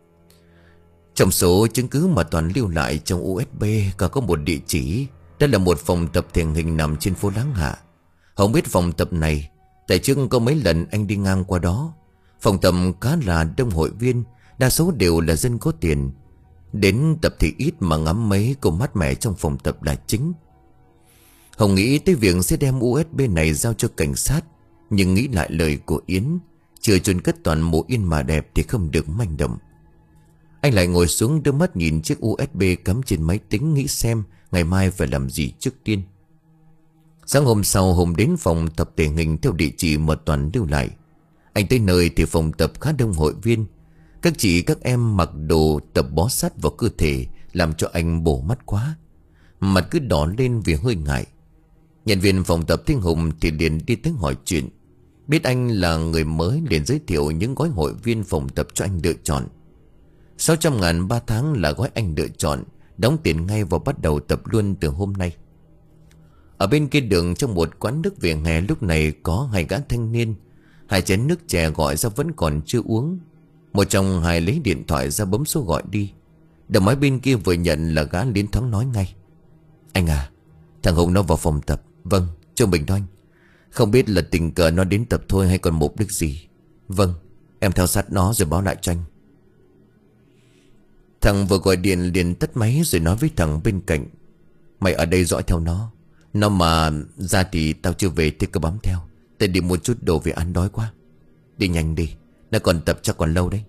Trong số chứng cứ mà Toàn lưu lại trong u ét bê còn có một địa chỉ. Đó là một phòng tập thể hình nằm trên phố Láng Hạ. Không biết phòng tập này, tại trước có mấy lần anh đi ngang qua đó. Phòng tập khá là đông hội viên, đa số đều là dân có tiền. Đến tập thì ít mà ngắm mấy cô mát mẻ trong phòng tập là chính. Hồng nghĩ tới việc sẽ đem u ét bê này giao cho cảnh sát, nhưng nghĩ lại lời của Yến, chưa chôn cất Toàn mộ yên mà đẹp thì không được manh động. Anh lại ngồi xuống đưa mắt nhìn chiếc u ét bê cắm trên máy tính, nghĩ xem ngày mai phải làm gì trước tiên. Sáng hôm sau, Hùng đến phòng tập thể hình theo địa chỉ mà Toàn lưu lại. Anh tới nơi thì phòng tập khá đông hội viên. Các chị các em mặc đồ tập bó sát vào cơ thể, làm cho anh bổ mắt quá. Mặt cứ đỏ lên vì hơi ngại. Nhân viên phòng tập thấy Hùng thì liền đi tới hỏi chuyện. Biết anh là người mới liền giới thiệu những gói hội viên phòng tập cho anh lựa chọn. Sáu trăm ngàn ba tháng là gói anh lựa chọn, đóng tiền ngay và bắt đầu tập luôn từ hôm nay. Ở bên kia đường, trong một quán nước vỉa hè, lúc này có hai gã thanh niên. Hai chén nước chè gọi ra vẫn còn chưa uống. Một trong hai lấy điện thoại ra bấm số gọi đi. Đầu máy bên kia vừa nhận là gã liên thoáng nói ngay: Anh à, thằng Hùng nó vào phòng tập. Vâng, cho mình đó anh. Không biết là tình cờ nó đến tập thôi hay còn mục đích gì. Vâng, em theo sát nó rồi báo lại cho anh. Thằng vừa gọi điện liền tắt máy rồi nói với thằng bên cạnh: Mày ở đây dõi theo nó. Nó mà ra thì tao chưa về thì cứ bám theo. Tao đi mua chút đồ về ăn, đói quá. Đi nhanh đi, nó còn tập chắc còn lâu đấy.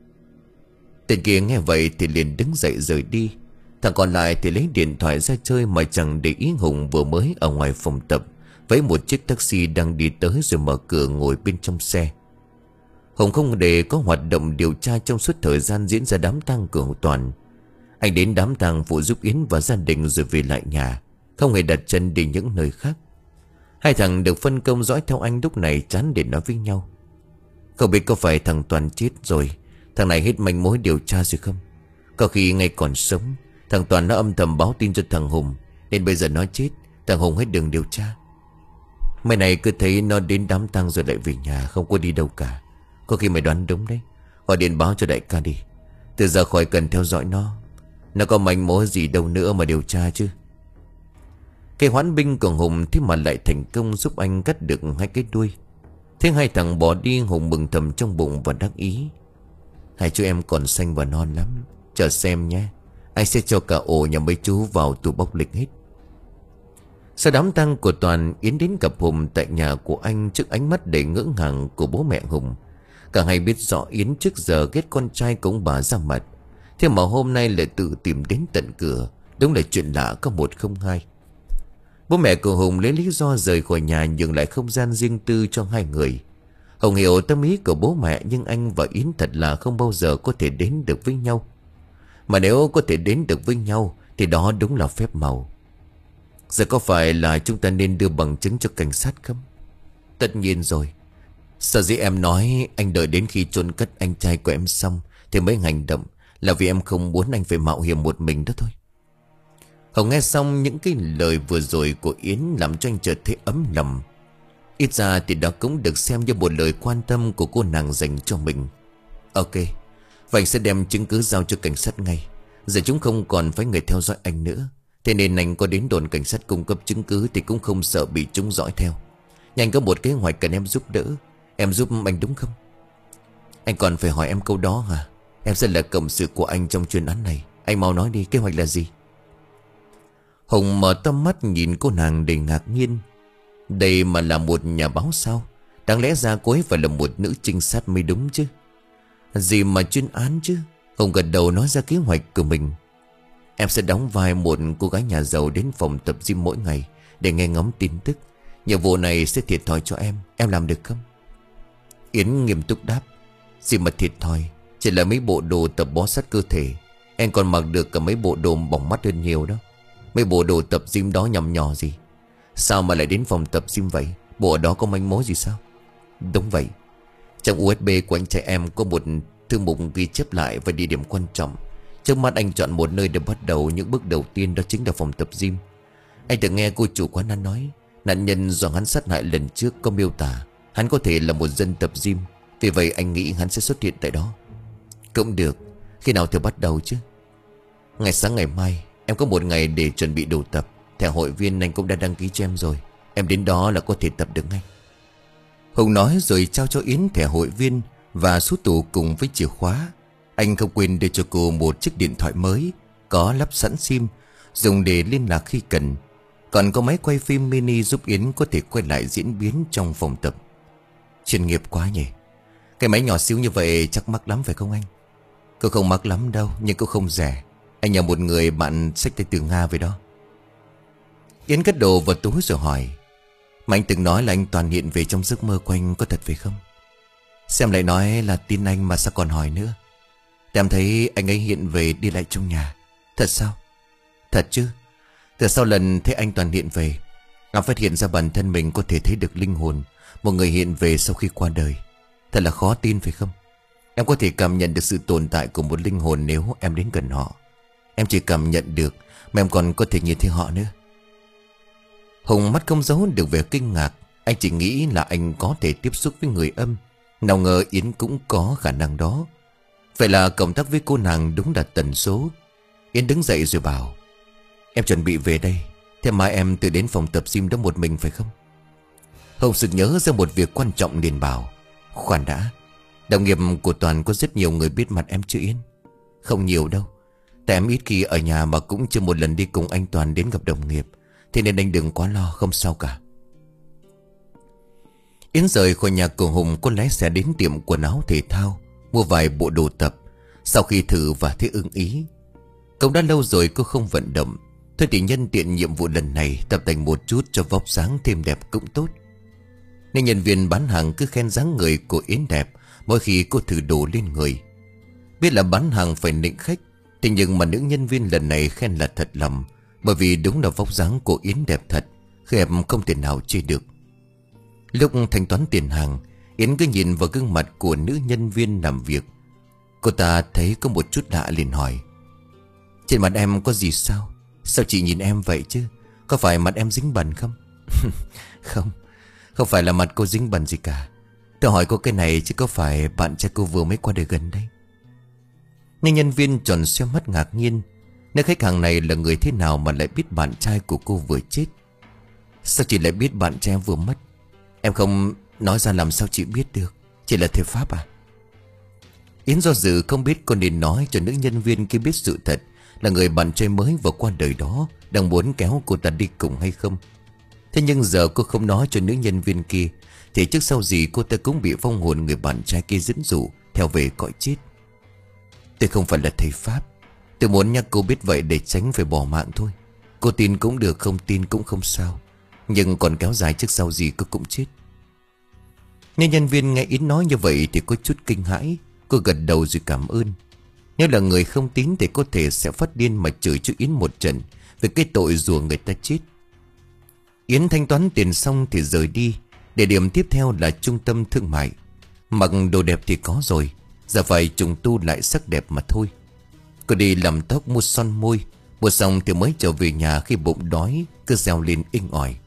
Tên kia nghe vậy thì liền đứng dậy rời đi. Thằng còn lại thì lấy điện thoại ra chơi mà chẳng để ý Hùng vừa mới ở ngoài phòng tập với một chiếc taxi đang đi tới rồi mở cửa ngồi bên trong xe. Hùng không để có hoạt động điều tra trong suốt thời gian diễn ra đám tang của Toàn. Anh đến đám tang phụ giúp Yến và gia đình rồi về lại nhà, không hề đặt chân đi những nơi khác. Hai thằng được phân công dõi theo anh lúc này chán để nói với nhau: Không biết có phải thằng Toàn chết rồi, thằng này hết manh mối điều tra rồi không? Có khi ngay còn sống, thằng Toàn nó âm thầm báo tin cho thằng Hùng, nên bây giờ nó chết, thằng Hùng hết đường điều tra. Mấy này cứ thấy nó đến đám tang rồi lại về nhà, không có đi đâu cả. Có khi mày đoán đúng đấy. Gọi điện báo cho đại ca đi. Từ giờ khỏi cần theo dõi nó. Nó có manh mối gì đâu nữa mà điều tra chứ. Cái hoãn binh của Hùng thế mà lại thành công giúp anh cắt được hai cái đuôi. Thế hai thằng bỏ đi, Hùng mừng thầm trong bụng và đắc ý: Hai chú em còn xanh và non lắm. Chờ xem nhé, anh sẽ cho cả ổ nhà mấy chú vào tù bóc lịch hết. Sau đám tang của Toàn, Yến đến gặp Hùng tại nhà của anh trước ánh mắt đầy ngỡ ngàng của bố mẹ Hùng. Cả hai biết rõ Yến trước giờ ghét con trai của ông bà ra mặt, thế mà hôm nay lại tự tìm đến tận cửa. Đúng là chuyện lạ có một không hai. Bố mẹ của Hùng lấy lý do rời khỏi nhà nhường lại không gian riêng tư cho hai người. Hùng hiểu tâm ý của bố mẹ, nhưng anh và Yến thật là không bao giờ có thể đến được với nhau. Mà nếu có thể đến được với nhau thì đó đúng là phép màu. Giờ có phải là chúng ta nên đưa bằng chứng cho cảnh sát không? Tất nhiên rồi. Sở dĩ em nói anh đợi đến khi chôn cất anh trai của em xong thì mới hành động, là vì em không muốn anh phải mạo hiểm một mình đó thôi. Hồng nghe xong những cái lời vừa rồi của Yến làm cho anh chợt thấy ấm lòng. Ít ra thì đó cũng được xem như một lời quan tâm của cô nàng dành cho mình. Ok, và anh sẽ đem chứng cứ giao cho cảnh sát ngay. Giờ chúng không còn phải người theo dõi anh nữa, thế nên anh có đến đồn cảnh sát cung cấp chứng cứ thì cũng không sợ bị chúng dõi theo. Nhanh có một kế hoạch cần em giúp đỡ. Em giúp anh đúng không? Anh còn phải hỏi em câu đó hả? Em sẽ là cộng sự của anh trong chuyên án này. Anh mau nói đi, kế hoạch là gì? Hùng mở to mắt nhìn cô nàng đầy ngạc nhiên. Đây mà là một nhà báo sao? Đáng lẽ ra cô ấy phải là một nữ trinh sát mới đúng chứ. Gì mà chuyên án chứ. Hùng gật đầu nói ra kế hoạch của mình. Em sẽ đóng vai một cô gái nhà giàu đến phòng tập gym mỗi ngày để nghe ngóng tin tức. Nhiệm vụ này sẽ thiệt thòi cho em. Em làm được không? Yến nghiêm túc đáp. Gì mà thiệt thòi? Chỉ là mấy bộ đồ tập bó sát cơ thể. Em còn mặc được cả mấy bộ đồ bỏng mắt hơn nhiều đó. Mấy bộ đồ tập gym đó nhằm nhỏ gì? Sao mà lại đến phòng tập gym vậy? Bộ ở đó có manh mối gì sao? Đúng vậy. Trong u ét bê của anh trai em có một thư mục ghi chép lại và địa điểm quan trọng. Trước mắt anh chọn một nơi để bắt đầu những bước đầu tiên, đó chính là phòng tập gym. Anh từng nghe cô chủ quán ăn nói nạn nhân do hắn sát hại lần trước có miêu tả hắn có thể là một dân tập gym. Vì vậy anh nghĩ hắn sẽ xuất hiện tại đó. Cũng được. Khi nào thì bắt đầu chứ? Ngày sáng ngày mai. Em có một ngày để chuẩn bị đồ tập. Thẻ hội viên anh cũng đã đăng ký cho em rồi. Em đến đó là có thể tập được ngay. Hùng nói rồi trao cho Yến thẻ hội viên và số tủ cùng với chìa khóa. Anh không quên đưa cho cô một chiếc điện thoại mới có lắp sẵn sim, dùng để liên lạc khi cần. Còn có máy quay phim mini giúp Yến có thể quay lại diễn biến trong phòng tập. Chuyên nghiệp quá nhỉ. Cái máy nhỏ xíu như vậy chắc mắc lắm phải không anh? Cô không mắc lắm đâu, nhưng cũng không rẻ. Anh nhờ một người bạn xách tay từ Nga về đó. Yến cất đồ vào túi rồi hỏi. Mà anh từng nói là anh toàn hiện về trong giấc mơ của anh, có thật vậy không? Xem lại nói là tin anh mà sao còn hỏi nữa. Tại em thấy anh ấy hiện về đi lại trong nhà. Thật sao? Thật chứ. Từ sau lần thấy anh toàn hiện về, em phát hiện ra bản thân mình có thể thấy được linh hồn một người hiện về sau khi qua đời. Thật là khó tin phải không? Em có thể cảm nhận được sự tồn tại của một linh hồn nếu em đến gần họ. Em chỉ cảm nhận được mà em còn có thể nhìn thấy họ nữa. Hùng mắt không giấu được vẻ kinh ngạc. Anh chỉ nghĩ là anh có thể tiếp xúc với người âm. Nào ngờ Yến cũng có khả năng đó. Vậy là cộng tác với cô nàng đúng là tần số. Yến đứng dậy rồi bảo. Em chuẩn bị về đây. Thế mai em tự đến phòng tập gym đó một mình phải không? Hùng sực nhớ ra một việc quan trọng liền bảo. Khoan đã. Đồng nghiệp của Toàn có rất nhiều người biết mặt em chứ Yến? Không nhiều đâu. Tại em ít khi ở nhà mà cũng chưa một lần đi cùng anh Toàn đến gặp đồng nghiệp. Thế nên anh đừng quá lo, không sao cả. Yến rời khỏi nhà của Hùng, cô lái xe đến tiệm quần áo thể thao, mua vài bộ đồ tập. Sau khi thử và thấy ưng ý, cũng đã lâu rồi cô không vận động. Thôi thì nhân tiện nhiệm vụ lần này tập tành một chút cho vóc dáng thêm đẹp cũng tốt. Nên nhân viên bán hàng cứ khen dáng người của Yến đẹp mỗi khi cô thử đồ lên người. Biết là bán hàng phải nịnh khách, thế nhưng mà nữ nhân viên lần này khen là thật lòng. Bởi vì đúng là vóc dáng của Yến đẹp thật, đẹp không thể nào chê được. Lúc thanh toán tiền hàng, Yến cứ nhìn vào gương mặt của nữ nhân viên làm việc. Cô ta thấy có một chút lạ liền hỏi. Trên mặt em có gì sao? Sao chị nhìn em vậy chứ? Có phải mặt em dính bẩn không? Không, không phải là mặt cô dính bẩn gì cả. Tôi hỏi cô cái này chứ có phải bạn trai cô vừa mới qua đời gần đây? Nhưng nhân viên tròn xoe mắt ngạc nhiên. Nếu khách hàng này là người thế nào mà lại biết bạn trai của cô vừa chết? Sao chị lại biết bạn trai em vừa mất? Em không nói ra làm sao chị biết được? Chỉ là thầy Pháp à? Yến do dự không biết cô nên nói cho nữ nhân viên kia biết sự thật là người bạn trai mới vừa qua đời đó đang muốn kéo cô ta đi cùng hay không. Thế nhưng giờ cô không nói cho nữ nhân viên kia thì trước sau gì cô ta cũng bị vong hồn người bạn trai kia dẫn dụ theo về cõi chết. Tôi không phải là thầy Pháp. Tôi muốn nhắc cô biết vậy để tránh phải bỏ mạng thôi. Cô tin cũng được, không tin cũng không sao. Nhưng còn kéo dài trước sau gì cô cũng chết. Nhưng nhân viên nghe Yến nói như vậy thì có chút kinh hãi. Cô gật đầu rồi cảm ơn. Nếu là người không tín thì có thể sẽ phát điên mà chửi cho Yến một trận về cái tội rủa người ta chết. Yến thanh toán tiền xong thì rời đi. Địa điểm tiếp theo là trung tâm thương mại. Mặc đồ đẹp thì có rồi, giờ phải trùng tu lại sắc đẹp mà thôi. Cô đi làm tóc, mua son môi. Mua xong thì mới trở về nhà khi bụng đói cứ reo lên inh ỏi.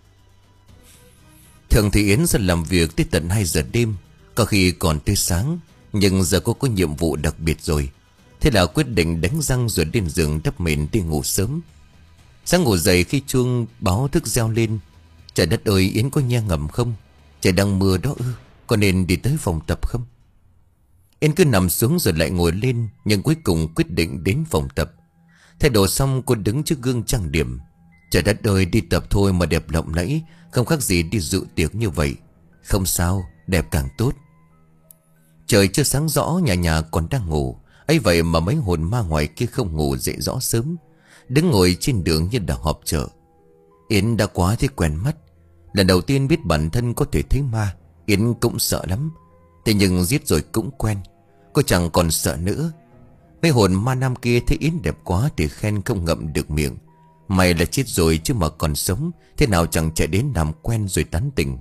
Thường thì Yến sẽ làm việc tới tận hai giờ đêm, có khi còn tới sáng. Nhưng giờ cô có nhiệm vụ đặc biệt rồi. Thế là quyết định đánh răng rồi lên giường đắp mền đi ngủ sớm. Sáng ngủ dậy khi chuông báo thức reo lên. Trời đất ơi, Yến có nghe ngầm không? Trời đang mưa đó ư? Có nên đi tới phòng tập không? Yến cứ nằm xuống rồi lại ngồi lên. Nhưng cuối cùng quyết định đến phòng tập. Thay đồ xong cô đứng trước gương trang điểm. Trời đất ơi, đi tập thôi mà đẹp lộng lẫy, không khác gì đi dự tiệc như vậy. Không sao, đẹp càng tốt. Trời chưa sáng rõ, nhà nhà còn đang ngủ. Ấy vậy mà mấy hồn ma ngoài kia không ngủ dậy rõ sớm, đứng ngồi trên đường như đã họp chợ. Yến đã quá thấy quen mắt. Lần đầu tiên biết bản thân có thể thấy ma, Yến cũng sợ lắm. Thế nhưng giết rồi cũng quen, cô chẳng còn sợ nữa. Mấy hồn ma nam kia thấy Yến đẹp quá thì khen không ngậm được miệng. Mày là chết rồi chứ mà còn sống, thế nào chẳng chạy đến làm quen rồi tán tỉnh.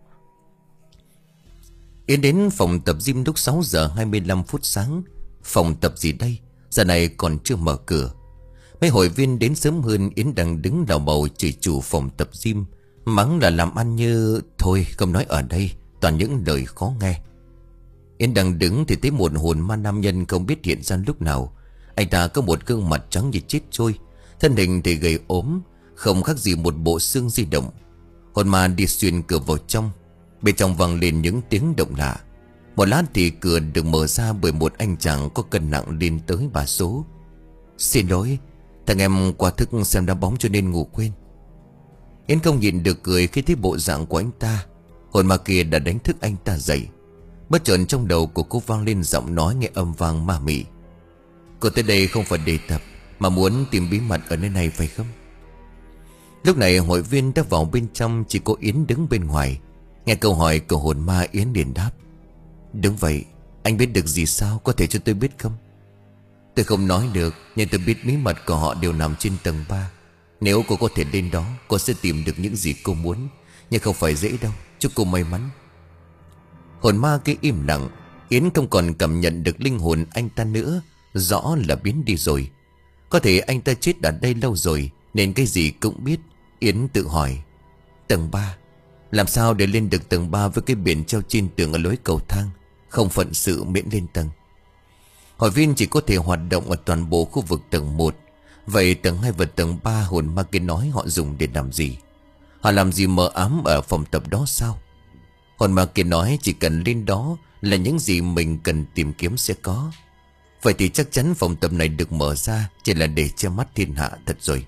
Yến đến phòng tập gym lúc sáu giờ hai mươi lăm phút sáng. Phòng tập gì đây, giờ này còn chưa mở cửa. Mấy hội viên đến sớm hơn, Yến đang đứng đầu bầu chửi chủ phòng tập gym, mắng là làm ăn như... Thôi không nói ở đây, toàn những lời khó nghe. Yến đang đứng thì thấy một hồn ma nam nhân không biết hiện ra lúc nào. Anh ta có một gương mặt trắng như chết trôi, thân hình thì gầy ốm, không khác gì một bộ xương di động. Hồn ma đi xuyên cửa vào trong. Bên trong vang lên những tiếng động lạ. Một lát thì cửa được mở ra bởi một anh chàng có cân nặng lên tới ba số. Xin lỗi, thằng em quả thức xem đá bóng cho nên ngủ quên. Yến không nhịn được cười khi thấy bộ dạng của anh ta. Hồn ma kia đã đánh thức anh ta dậy. Bất chợt trong đầu của cô vang lên giọng nói nghe âm vang ma mị. Cô tới đây không phải để tập, mà muốn tìm bí mật ở nơi này phải không? Lúc này hội viên đã vào bên trong, chỉ có Yến đứng bên ngoài. Nghe câu hỏi của hồn ma, Yến liền đáp. Đúng vậy, anh biết được gì sao, có thể cho tôi biết không? Tôi không nói được, nhưng tôi biết bí mật của họ đều nằm trên tầng ba. Nếu cô có thể lên đó, cô sẽ tìm được những gì cô muốn. Nhưng không phải dễ đâu, chúc cô may mắn. Hồn ma kia im lặng. Yến không còn cảm nhận được linh hồn anh ta nữa, rõ là biến đi rồi. Có thể anh ta chết ở đây lâu rồi, nên cái gì cũng biết. Yến tự hỏi, tầng ba, làm sao để lên được tầng ba với cái biển treo trên tường ở lối cầu thang? Không phận sự miễn lên tầng. Hội viên chỉ có thể hoạt động ở toàn bộ khu vực tầng một. Vậy tầng hai và tầng ba hồn ma kia nói họ dùng để làm gì? Họ làm gì mờ ám ở phòng tập đó sao? Hồn ma kia nói chỉ cần lên đó là những gì mình cần tìm kiếm sẽ có. Vậy thì chắc chắn phòng tập này được mở ra chỉ là để che mắt thiên hạ thật rồi.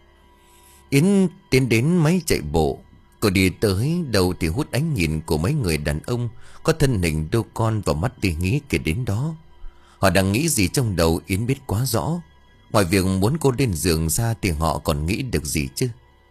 Yến tiến đến máy chạy bộ. Cô đi tới đầu thì hút ánh nhìn của mấy người đàn ông có thân hình đô con và mắt tí nghĩ kể đến đó. Họ đang nghĩ gì trong đầu Yến biết quá rõ. Ngoài việc muốn cô lên giường ra thì họ còn nghĩ được gì chứ?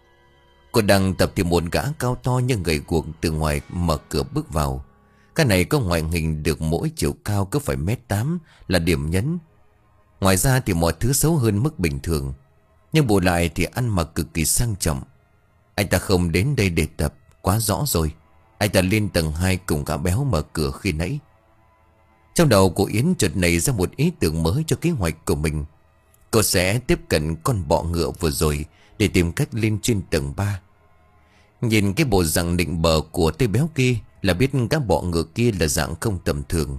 Cô đang tập thì một gã cao to nhưng gầy guộc từ ngoài mở cửa bước vào. Cái này có ngoại hình được mỗi chiều cao cứ phải mét tám là điểm nhấn. Ngoài ra thì mọi thứ xấu hơn mức bình thường, nhưng bù lại thì ăn mặc cực kỳ sang trọng. Anh ta không đến đây để tập, quá rõ rồi. Anh ta lên tầng hai cùng gã béo mở cửa khi nãy. Trong đầu của Yến chợt nảy ra một ý tưởng mới cho kế hoạch của mình. Cô sẽ tiếp cận con bọ ngựa vừa rồi để tìm cách lên trên tầng ba. Nhìn cái bộ dạng nịnh bờ của tên béo kia là biết các bọ ngựa kia là dạng không tầm thường.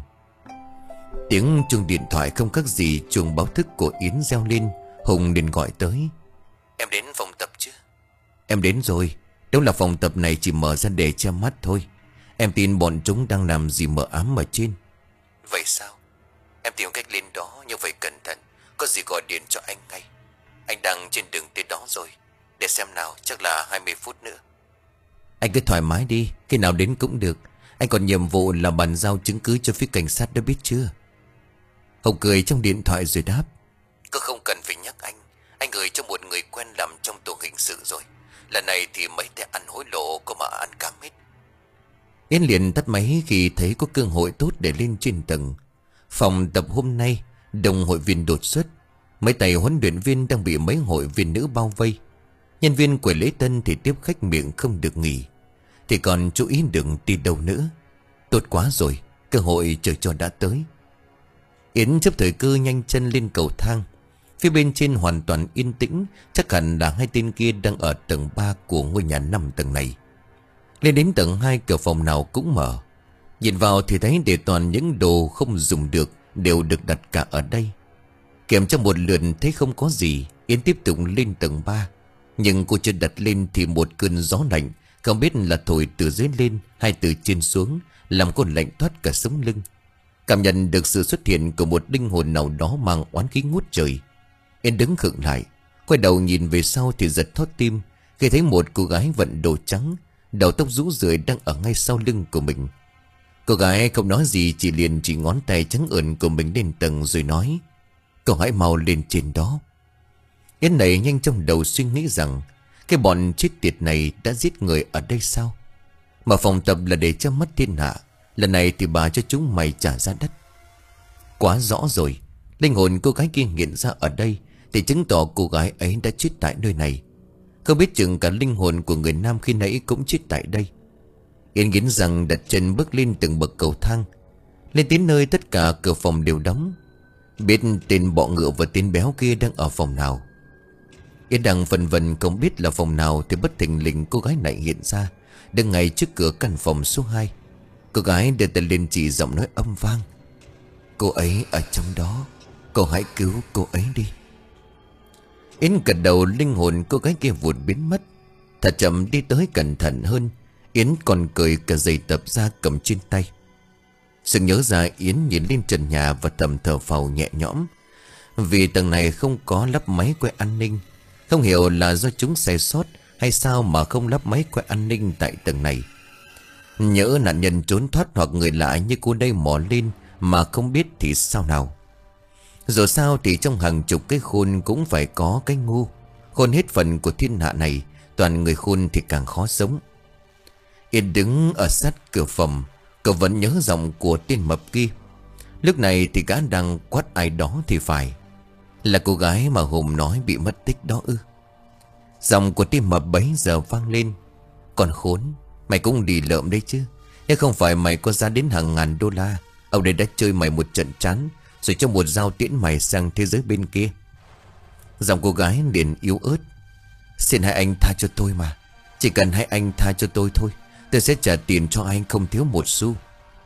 Tiếng chuông điện thoại không khác gì chuông báo thức của Yến reo lên. Hùng liền gọi tới. Em đến phòng tập chưa? Em đến rồi. Đúng là phòng tập này chỉ mở ra để che mắt thôi. Em tin bọn chúng đang làm gì mờ ám ở trên. Vậy sao? Em tìm cách lên đó, nhưng phải cẩn thận. Có gì gọi điện cho anh ngay. Anh đang trên đường tới đó rồi. Để xem nào, chắc là hai mươi phút nữa. Anh cứ thoải mái đi, khi nào đến cũng được. Anh còn nhiệm vụ là bàn giao chứng cứ cho phía cảnh sát đó, biết chưa? Hồng cười trong điện thoại rồi đáp. Cứ không cần phải nhắc anh. Anh gửi cho một người quen làm trong tổ hình sự rồi. Lần này thì mấy tên ăn hối lộ có mà ăn cám hết. Yến liền tắt máy khi thấy có cơ hội tốt để lên trên tầng. Phòng tập hôm nay đông hội viên đột xuất. Mấy tay huấn luyện viên đang bị mấy hội viên nữ bao vây. Nhân viên quầy lễ tân thì tiếp khách miệng không được nghỉ. Thì còn chú ý đừng đi đâu nữa. Tốt quá rồi, cơ hội chờ cho đã tới. Yến chấp thời cơ nhanh chân lên cầu thang. Phía bên trên hoàn toàn yên tĩnh. Chắc hẳn là hai tên kia đang ở tầng ba của ngôi nhà năm tầng này. Lên đến tầng hai, cửa phòng nào cũng mở. Nhìn vào thì thấy để toàn những đồ không dùng được đều được đặt cả ở đây. Kiểm tra một lượt thấy không có gì, Yến tiếp tục lên tầng ba. Nhưng cô chưa đặt lên thì một cơn gió lạnh, không biết là thổi từ dưới lên hay từ trên xuống, làm cô lạnh toát cả sống lưng. Cảm nhận được sự xuất hiện của một linh hồn nào đó mang oán khí ngút trời. Yến đứng khựng lại. Quay đầu nhìn về sau thì giật thót tim khi thấy một cô gái vận đồ trắng, đầu tóc rũ rượi đang ở ngay sau lưng của mình. Cô gái không nói gì, chỉ liền chỉ ngón tay trắng ửng của mình lên tầng rồi nói: "Cậu hãy mau lên trên đó." Yến này nhanh trong đầu suy nghĩ rằng cái bọn chết tiệt này đã giết người ở đây sao? Mà phòng tập là để cho mất thiên hạ, lần này thì bà cho chúng mày trả giá đắt. Quá rõ rồi, linh hồn cô gái kia hiện ra ở đây thì chứng tỏ cô gái ấy đã chết tại nơi này. Không biết chừng cả linh hồn của người nam khi nãy cũng chết tại đây. Yến nghiến rằng đặt chân bước lên từng bậc cầu thang. Lên đến nơi tất cả cửa phòng đều đóng. Biết tên bọ ngựa và tên béo kia đang ở phòng nào. Yến đang phần vần không biết là phòng nào thì bất thình lình cô gái này hiện ra, đứng ngay trước cửa căn phòng số hai. Cô gái đưa tay lên chỉ giọng nói âm vang: "Cô ấy ở trong đó, cậu hãy cứu cô ấy đi." Yến gật đầu, linh hồn cô gái kia vụt biến mất. Thật chậm đi tới cẩn thận hơn, Yến còn cởi cả giày tập ra cầm trên tay. Sự nhớ ra, Yến nhìn lên trần nhà và thầm thở phào nhẹ nhõm. Vì tầng này không có lắp máy quay an ninh. Không hiểu là do chúng sai sót hay sao mà không lắp máy quay an ninh tại tầng này. Nhỡ nạn nhân trốn thoát hoặc người lạ như cô đây mò lên mà không biết thì sao nào. Dù sao thì trong hàng chục cái khôn cũng phải có cái ngu. Khôn hết phần của thiên hạ này, toàn người khôn thì càng khó sống. Yên đứng ở sát cửa phòng, cậu vẫn nhớ giọng của tên mập kia. Lúc này thì gã đang quát ai đó thì phải. Là cô gái mà Hùng nói bị mất tích đó ư? Giọng của tên mập bấy giờ vang lên: "Còn khốn, mày cũng đi lợm đấy chứ. Nếu không phải mày có giá đến hàng ngàn đô la, ông đây đã chơi mày một trận chán, rồi cho một dao tiễn mày sang thế giới bên kia." Giọng cô gái liền yếu ớt: "Xin hai anh tha cho tôi mà. Chỉ cần hai anh tha cho tôi thôi, tôi sẽ trả tiền cho anh không thiếu một xu."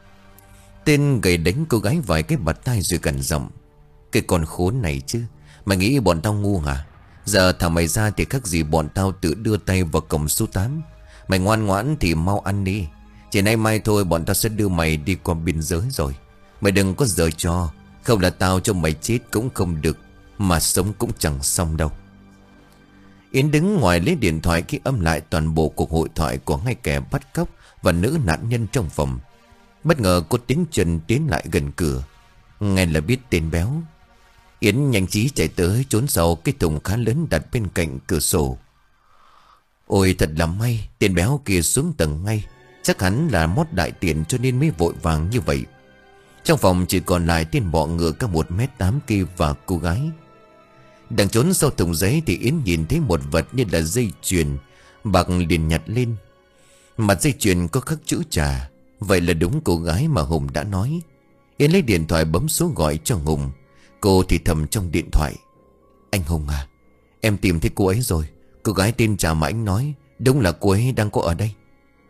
Tên gầy đánh cô gái vài cái bạt tai rồi gằn giọng: "Cái con khốn này chứ, mày nghĩ bọn tao ngu hả? Giờ thả mày ra thì khác gì bọn tao tự đưa tay vào cổng số tám. Mày ngoan ngoãn thì mau ăn đi. Chỉ nay mai thôi bọn tao sẽ đưa mày đi qua biên giới rồi. Mày đừng có giở trò, không là tao cho mày chết cũng không được, mà sống cũng chẳng xong đâu." Yến đứng ngoài lấy điện thoại khi âm lại toàn bộ cuộc hội thoại của hai kẻ bắt cóc và nữ nạn nhân trong phòng. Bất ngờ có tiếng chân tiến lại gần cửa. Nghe là biết tên béo. Yến nhanh trí chạy tới trốn sau cái thùng khá lớn đặt bên cạnh cửa sổ. Ôi thật là may, tên béo kia xuống tầng ngay. Chắc hắn là mót đại tiền cho nên mới vội vàng như vậy. Trong phòng chỉ còn lại tên bọ ngựa cao một mét tám kia và cô gái. Đang trốn sau thùng giấy thì Yến nhìn thấy một vật như là dây chuyền bạc, liền nhặt lên. Mặt dây chuyền có khắc chữ trà. Vậy là đúng cô gái mà Hùng đã nói. Yến lấy điện thoại bấm số gọi cho Hùng. Cô thì thầm trong điện thoại: "Anh Hùng à, em tìm thấy cô ấy rồi. Cô gái tên Trà mà anh nói, đúng là cô ấy đang có ở đây."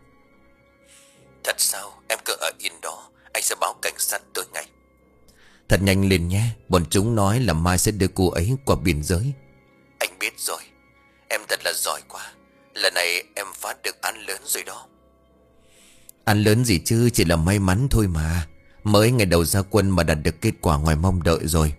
"Thật sao? Em cứ ở yên đó, anh sẽ báo cảnh sát tới ngay." "Thật nhanh lên nhé, bọn chúng nói là mai sẽ đưa cô ấy qua biên giới." "Anh biết rồi, em thật là giỏi quá. Lần này em phá được án lớn rồi đó." "Án lớn gì chứ, chỉ là may mắn thôi mà. Mới ngày đầu ra quân mà đạt được kết quả ngoài mong đợi rồi."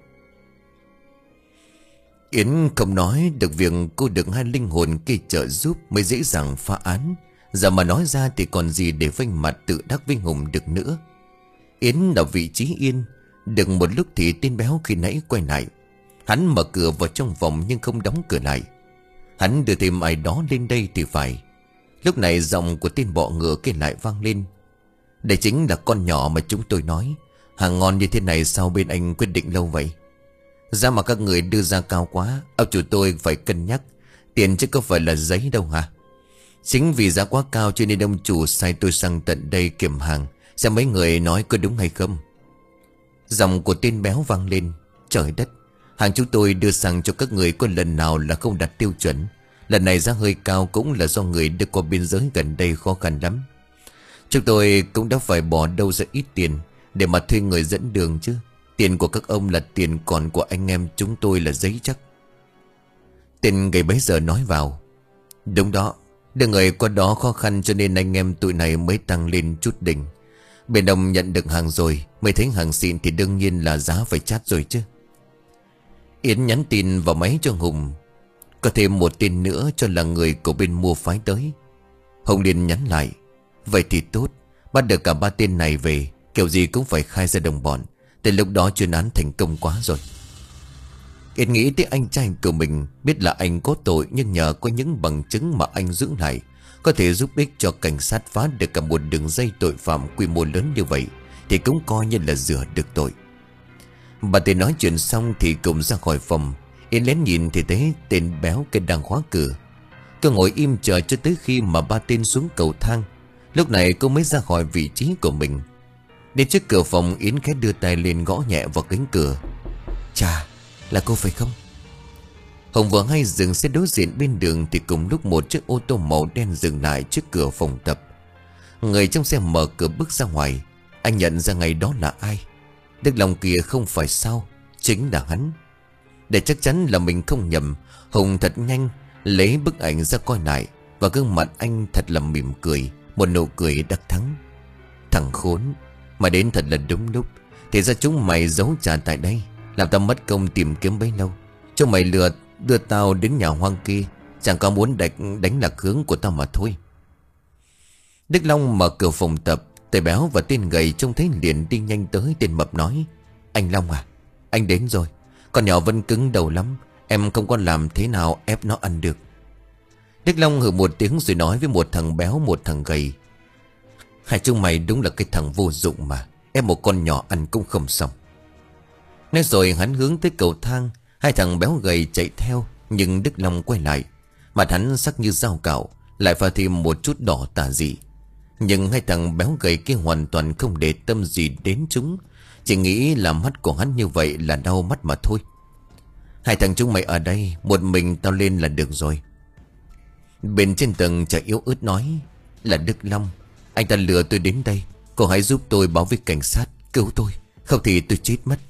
Yến không nói được việc cô được hai linh hồn kia trợ giúp mới dễ dàng phá án. Giờ mà nói ra thì còn gì để vênh mặt tự đắc với Hùng được nữa. Yến ở vị trí yên. Được một lúc thì tên béo khi nãy quay lại. Hắn mở cửa vào trong phòng nhưng không đóng cửa lại. Hắn đưa thêm ai đó lên đây thì phải. Lúc này giọng của tên bọ ngựa kia lại vang lên: "Đây chính là con nhỏ mà chúng tôi nói. Hàng ngon như thế này sao bên anh quyết định lâu vậy? Giá mà các người đưa ra cao quá, ông chủ tôi phải cân nhắc. Tiền chứ có phải là giấy đâu hả? Chính vì giá quá cao cho nên ông chủ sai tôi sang tận đây kiểm hàng, xem mấy người nói có đúng hay không." Giọng của tên béo vang lên: "Trời đất, hàng chúng tôi đưa sang cho các người có lần nào là không đạt tiêu chuẩn. Lần này giá hơi cao cũng là do người đưa qua biên giới gần đây khó khăn lắm. Chúng tôi cũng đã phải bỏ đâu ra ít tiền để mà thuê người dẫn đường chứ. Tiền của các ông là tiền, còn của anh em chúng tôi là giấy chắc." Tên gầy bấy giờ nói vào: "Đúng đó, đưa người qua đó khó khăn cho nên anh em tụi này mới tăng lên chút đỉnh. Bên đồng nhận được hàng rồi, mới thấy hàng xịn thì đương nhiên là giá phải chát rồi chứ." Yến nhắn tin vào máy cho Hùng: Có thêm một tên nữa cho là người của bên mua phái tới. Hồng liền nhắn lại: Vậy thì tốt, bắt được cả ba tên này về, kiểu gì cũng phải khai ra đồng bọn. Tới lúc đó chuyên án thành công quá rồi. Yến nghĩ tới anh trai của mình, biết là anh có tội, nhưng nhờ có những bằng chứng mà anh giữ lại, có thể giúp ích cho cảnh sát phá được cả một đường dây tội phạm quy mô lớn như vậy, thì cũng coi như là rửa được tội. Bà Tề nói chuyện xong thì cùng ra khỏi phòng. Yến lén nhìn thì thấy tên béo kia đang khóa cửa. Cô ngồi im chờ cho tới khi mà ba tên xuống cầu thang. Lúc này cô mới ra khỏi vị trí của mình. Đến trước cửa phòng, Yến khẽ đưa tay lên gõ nhẹ vào cánh cửa. Chà, là cô phải không? Hồng vừa hay dừng xe đối diện bên đường thì cùng lúc một chiếc ô tô màu đen dừng lại trước cửa phòng tập. Người trong xe mở cửa bước ra ngoài. Anh nhận ra ngay đó là ai. Đức Long kia không phải sao, chính là hắn. Để chắc chắn là mình không nhầm, Hùng thật nhanh lấy bức ảnh ra coi lại, và gương mặt anh thật là mỉm cười, một nụ cười đắc thắng. Thằng khốn, mà đến thật là đúng lúc. Thì ra chúng mày giấu trà tại đây, làm tao mất công tìm kiếm bấy lâu. Chúng mày lừa đưa tao đến nhà hoang kia, chẳng có muốn đánh, đánh lạc hướng của tao mà thôi. Đức Long mở cửa phòng tập. Tay béo và tên gầy trông thấy liền đi nhanh tới. Tên mập nói: Anh Long à, anh đến rồi. Con nhỏ vẫn cứng đầu lắm, em không có làm thế nào ép nó ăn được. Đức Long hừ một tiếng rồi nói với một thằng béo, một thằng gầy: Hai chúng mày đúng là cái thằng vô dụng mà, ép một con nhỏ ăn cũng không xong. Nói rồi hắn hướng tới cầu thang. Hai thằng béo gầy chạy theo, nhưng Đức Long quay lại. Mặt hắn sắc như dao cạo, lại pha thêm một chút đỏ tà dị. Nhưng hai thằng béo gầy kia hoàn toàn không để tâm gì đến chúng, chỉ nghĩ là mắt của hắn như vậy là đau mắt mà thôi. Hai thằng chúng mày ở đây, một mình tao lên là được rồi. Bên trên tầng chả yếu ớt nói: Là Đức Long, anh ta lừa tôi đến đây. Cô hãy giúp tôi báo với cảnh sát, cứu tôi, không thì tôi chết mất.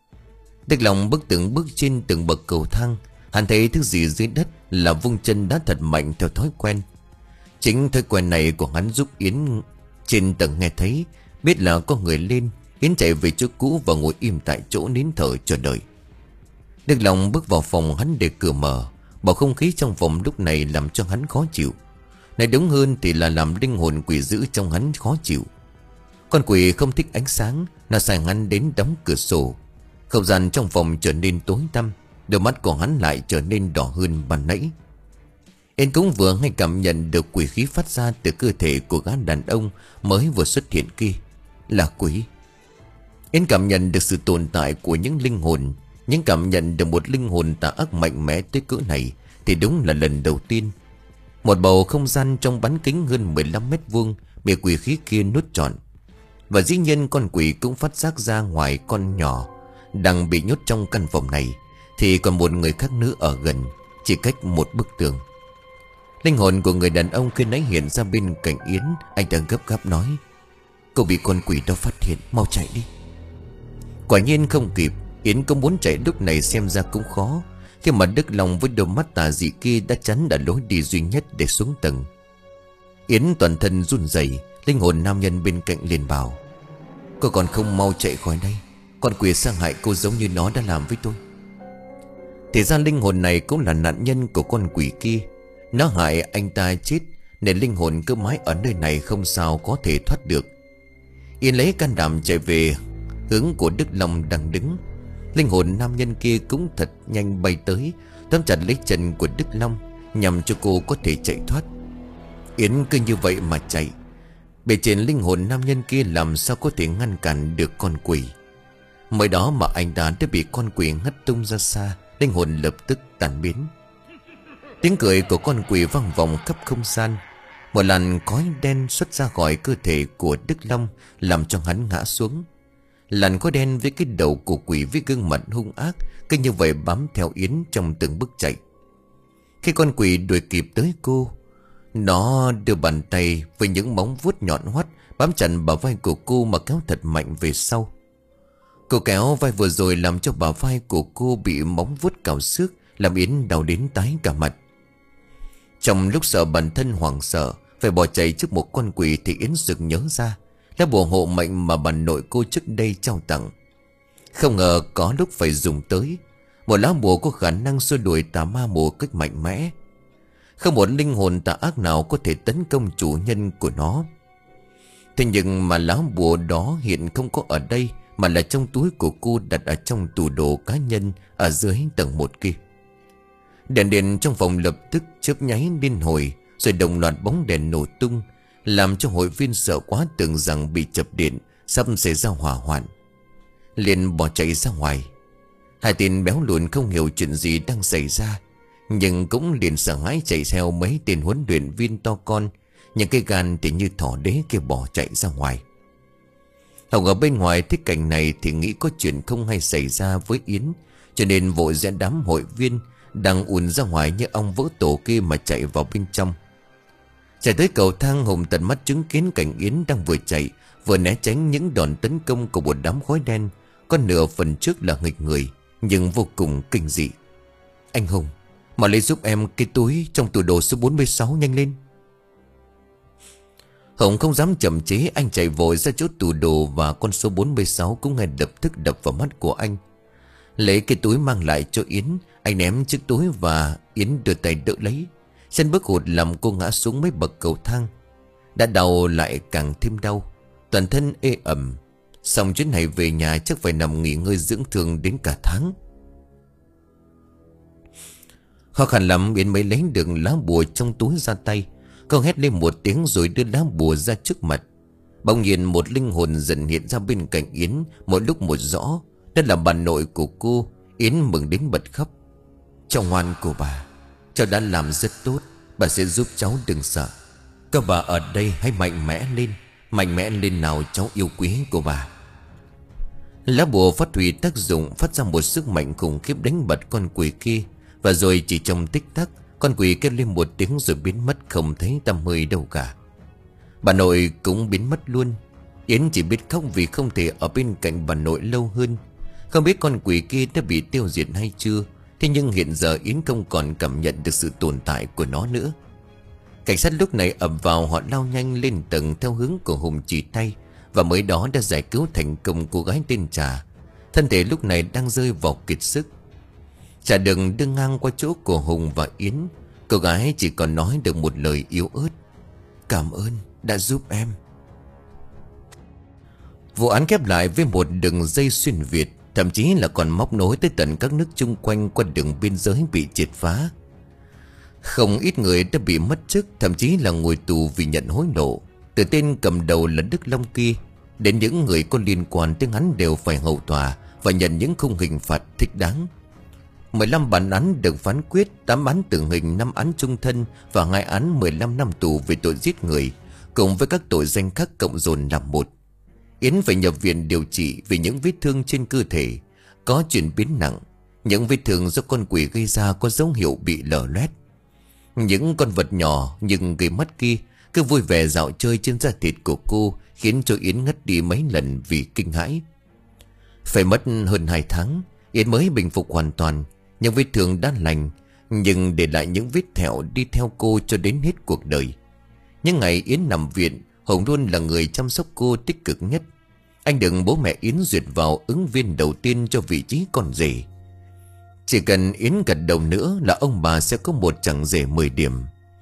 Đức Long bước từng bước trên từng bậc cầu thang. Hắn thấy thứ gì dưới đất là vung chân đá thật mạnh theo thói quen. Chính thói quen này của hắn giúp Yến trên tầng nghe thấy, biết là có người lên. Yến chạy về chỗ cũ và ngồi im tại chỗ nín thở chờ đợi. Đức Long bước vào phòng hắn để cửa mở. Bầu không khí trong phòng lúc này làm cho hắn khó chịu. Này đúng hơn thì là làm linh hồn quỷ dữ trong hắn khó chịu. Con quỷ không thích ánh sáng, nó sai hắn đến đóng cửa sổ. Không gian trong phòng trở nên tối tăm. Đôi mắt của hắn lại trở nên đỏ hơn ban nãy. Yến cũng vừa hay cảm nhận được quỷ khí phát ra từ cơ thể của gã đàn ông mới vừa xuất hiện kia. Là quỷ. Yến cảm nhận được sự tồn tại của những linh hồn. Nhưng cảm nhận được một linh hồn tà ác mạnh mẽ tới cỡ này thì đúng là lần đầu tiên. Một bầu không gian trong bán kính hơn mười lăm mét vuông bị quỷ khí kia nuốt trọn. Và dĩ nhiên con quỷ cũng phát giác ra ngoài con nhỏ đang bị nhốt trong căn phòng này thì còn một người khác nữa ở gần, chỉ cách một bức tường. Linh hồn của người đàn ông khi nãy hiện ra bên cạnh Yến. Anh ta gấp gáp nói: Cô bị con quỷ đó phát hiện, mau chạy đi. Quả nhiên không kịp. Yến có muốn chạy lúc này xem ra cũng khó, khi mà Đức Long với đôi mắt tà dị kia đã chắn đã lối đi duy nhất để xuống tầng. Yến toàn thân run rẩy. Linh hồn nam nhân bên cạnh liền bảo: Cô còn không mau chạy khỏi đây, con quỷ sang hại cô giống như nó đã làm với tôi. Thì ra linh hồn này cũng là nạn nhân của con quỷ kia. Nó hại anh ta chết nên linh hồn cứ mãi ở nơi này, không sao có thể thoát được. Yến lấy can đảm chạy về hướng của Đức Long đang đứng. Linh hồn nam nhân kia cũng thật nhanh bay tới, tóm chặt lấy chân của Đức Long nhằm cho cô có thể chạy thoát. Yến cứ như vậy mà chạy. Bề trên linh hồn nam nhân kia làm sao có thể ngăn cản được con quỷ. Mới đó mà anh ta đã bị con quỷ hất tung ra xa. Linh hồn lập tức tan biến. Tiếng cười của con quỷ vang vọng khắp không gian. Một làn khói đen xuất ra khỏi cơ thể của Đức Long, làm cho hắn ngã xuống. Làn khói đen với cái đầu của quỷ với gương mặt hung ác cứ như vậy bám theo Yến trong từng bước chạy. Khi con quỷ đuổi kịp tới cô, nó đưa bàn tay với những móng vuốt nhọn hoắt bám chặt bả vai của cô mà kéo thật mạnh về sau. Cô kéo vai vừa rồi làm cho bả vai của cô bị móng vuốt cào xước, làm Yến đau đến tái cả mặt. Trong lúc sợ bản thân hoảng sợ phải bỏ chạy trước một con quỷ thì Yến sực nhớ ra lá bùa hộ mệnh mà bà nội cô trước đây trao tặng. Không ngờ có lúc phải dùng tới. Một lá bùa có khả năng xua đuổi tà ma một cách mạnh mẽ. Không một linh hồn tà ác nào có thể tấn công chủ nhân của nó. Thế nhưng mà lá bùa đó hiện không có ở đây, mà là trong túi của cô, đặt ở trong tủ đồ cá nhân ở dưới tầng một kia. Đèn điện trong phòng lập tức chớp nháy liên hồi, rồi đồng loạt bóng đèn nổ tung, làm cho hội viên sợ quá, tưởng rằng bị chập điện, sắp xảy ra hỏa hoạn. Liền bỏ chạy ra ngoài. Hai tên béo lùn không hiểu chuyện gì đang xảy ra, nhưng cũng liền sợ hãi chạy theo mấy tên huấn luyện viên to con. Những cái gan thì như thỏ đế kia bỏ chạy ra ngoài. Hồng ở bên ngoài thấy cảnh này thì nghĩ có chuyện không hay xảy ra với Yến, cho nên vội dẫn đám hội viên đang ùn ra ngoài như ong vỡ tổ kia mà chạy vào bên trong. Chạy tới cầu thang, Hùng tận mắt chứng kiến cảnh Yến đang vừa chạy vừa né tránh những đòn tấn công của một đám khói đen, có nửa phần trước là nghịch người nhưng vô cùng kinh dị. Anh Hùng, mà lấy giúp em cái túi trong tủ đồ số bốn mươi sáu, nhanh lên. Hùng không dám chậm chế, anh chạy vội ra chỗ tủ đồ, và con số bốn mươi sáu cũng ngay lập tức đập vào mắt của anh. Lấy cái túi mang lại cho Yến, anh ném chiếc túi và Yến đưa tay đỡ lấy. Chân bước hụt làm cô ngã xuống mấy bậc cầu thang. Đã đau lại càng thêm đau, toàn thân ê ẩm. Xong chuyến này về nhà chắc phải nằm nghỉ ngơi dưỡng thương đến cả tháng. Khó khăn lắm Yến mới lấy được lá bùa trong túi ra tay. Cô hét lên một tiếng rồi đưa lá bùa ra trước mặt. Bỗng nhiên một linh hồn dần hiện ra bên cạnh Yến, mỗi lúc một rõ. Đó là bà nội của cô. Yến mừng đến bật khóc. Cháu ngoan của bà, cháu đã làm rất tốt, bà sẽ giúp cháu, đừng sợ. Các bà ở đây hãy mạnh mẽ lên, mạnh mẽ lên nào cháu yêu quý của bà. Lá bùa phát huy tác dụng, phát ra một sức mạnh khủng khiếp đánh bật con quỷ kia. Và rồi chỉ trong tích tắc, con quỷ kêu lên một tiếng rồi biến mất không thấy tăm hơi đâu cả. Bà nội cũng biến mất luôn. Yến chỉ biết khóc vì không thể ở bên cạnh bà nội lâu hơn. Không biết con quỷ kia đã bị tiêu diệt hay chưa. Thế nhưng hiện giờ Yến không còn cảm nhận được sự tồn tại của nó nữa. Cảnh sát lúc này ập vào, họ lao nhanh lên tầng theo hướng của Hùng chỉ tay, và mới đó đã giải cứu thành công cô gái tên Trà. Thân thể lúc này đang rơi vào kiệt sức. Trà đường đưa ngang qua chỗ của Hùng và Yến. Cô gái chỉ còn nói được một lời yếu ớt: cảm ơn đã giúp em. Vụ án khép lại với một đường dây xuyên Việt, thậm chí là còn móc nối tới tận các nước chung quanh qua đường biên giới bị triệt phá. Không ít người đã bị mất chức, thậm chí là ngồi tù vì nhận hối lộ. Từ tên cầm đầu là Đức Long kia đến những người có liên quan tới hắn đều phải hầu tòa và nhận những khung hình phạt thích đáng. mười lăm bản án được phán quyết, tám án tử hình, năm án chung thân và hai án mười lăm năm tù về tội giết người, cùng với các tội danh khác cộng dồn làm một. Yến phải nhập viện điều trị vì những vết thương trên cơ thể có chuyển biến nặng. Những vết thương do con quỷ gây ra có dấu hiệu bị lở loét. Những con vật nhỏ nhưng gây mắt kia cứ vui vẻ dạo chơi trên da thịt của cô, khiến cho Yến ngất đi mấy lần vì kinh hãi. Phải mất hơn hai tháng Yến mới bình phục hoàn toàn. Những vết thương đã lành, nhưng để lại những vết thẹo đi theo cô cho đến hết cuộc đời. Những ngày Yến nằm viện, Hùng luôn là người chăm sóc cô tích cực nhất. Anh được bố mẹ Yến duyệt vào ứng viên đầu tiên cho vị trí con rể. Chỉ cần Yến gật đầu nữa là ông bà sẽ có một chàng rể mười điểm.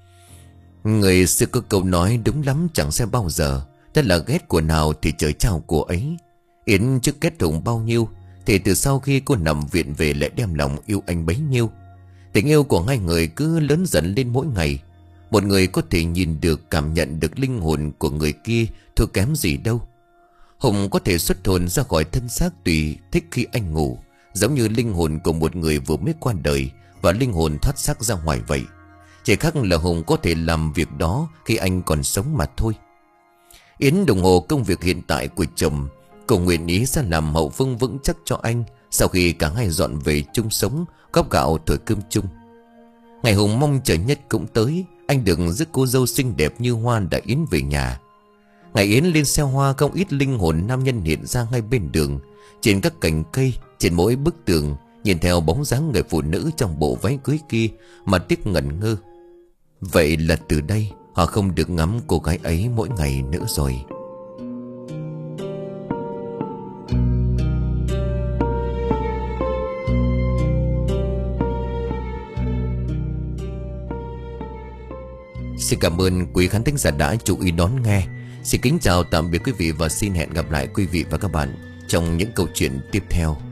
Người xưa có câu nói đúng lắm, chẳng sẽ bao giờ. Thật là ghét của nào thì trời trao của ấy. Yến trước ghét Hùng bao nhiêu thì từ sau khi cô nằm viện về lại đem lòng yêu anh bấy nhiêu. Tình yêu của hai người cứ lớn dần lên mỗi ngày. Một người có thể nhìn được, cảm nhận được linh hồn của người kia thua kém gì đâu. Hùng có thể xuất hồn ra khỏi thân xác tùy thích khi anh ngủ, giống như linh hồn của một người vừa mới qua đời và linh hồn thoát xác ra ngoài vậy. Chỉ khác là Hùng có thể làm việc đó khi anh còn sống mà thôi. Yến đồng hồ công việc hiện tại của chồng. Cô nguyện ý sẽ làm hậu phương vững chắc cho anh sau khi cả hai dọn về chung sống, góp gạo thổi cơm chung. Ngày Hùng mong chờ nhất cũng tới. Anh được rước cô dâu xinh đẹp như hoa đã Yến về nhà. Ngày Yến lên xe hoa, không ít linh hồn nam nhân hiện ra ngay bên đường, trên các cành cây, trên mỗi bức tường, nhìn theo bóng dáng người phụ nữ trong bộ váy cưới kia mà tiếc ngẩn ngơ. Vậy là từ đây họ không được ngắm cô gái ấy mỗi ngày nữa rồi. Xin cảm ơn quý khán thính giả đã chú ý đón nghe. Xin kính chào tạm biệt quý vị và xin hẹn gặp lại quý vị và các bạn trong những câu chuyện tiếp theo.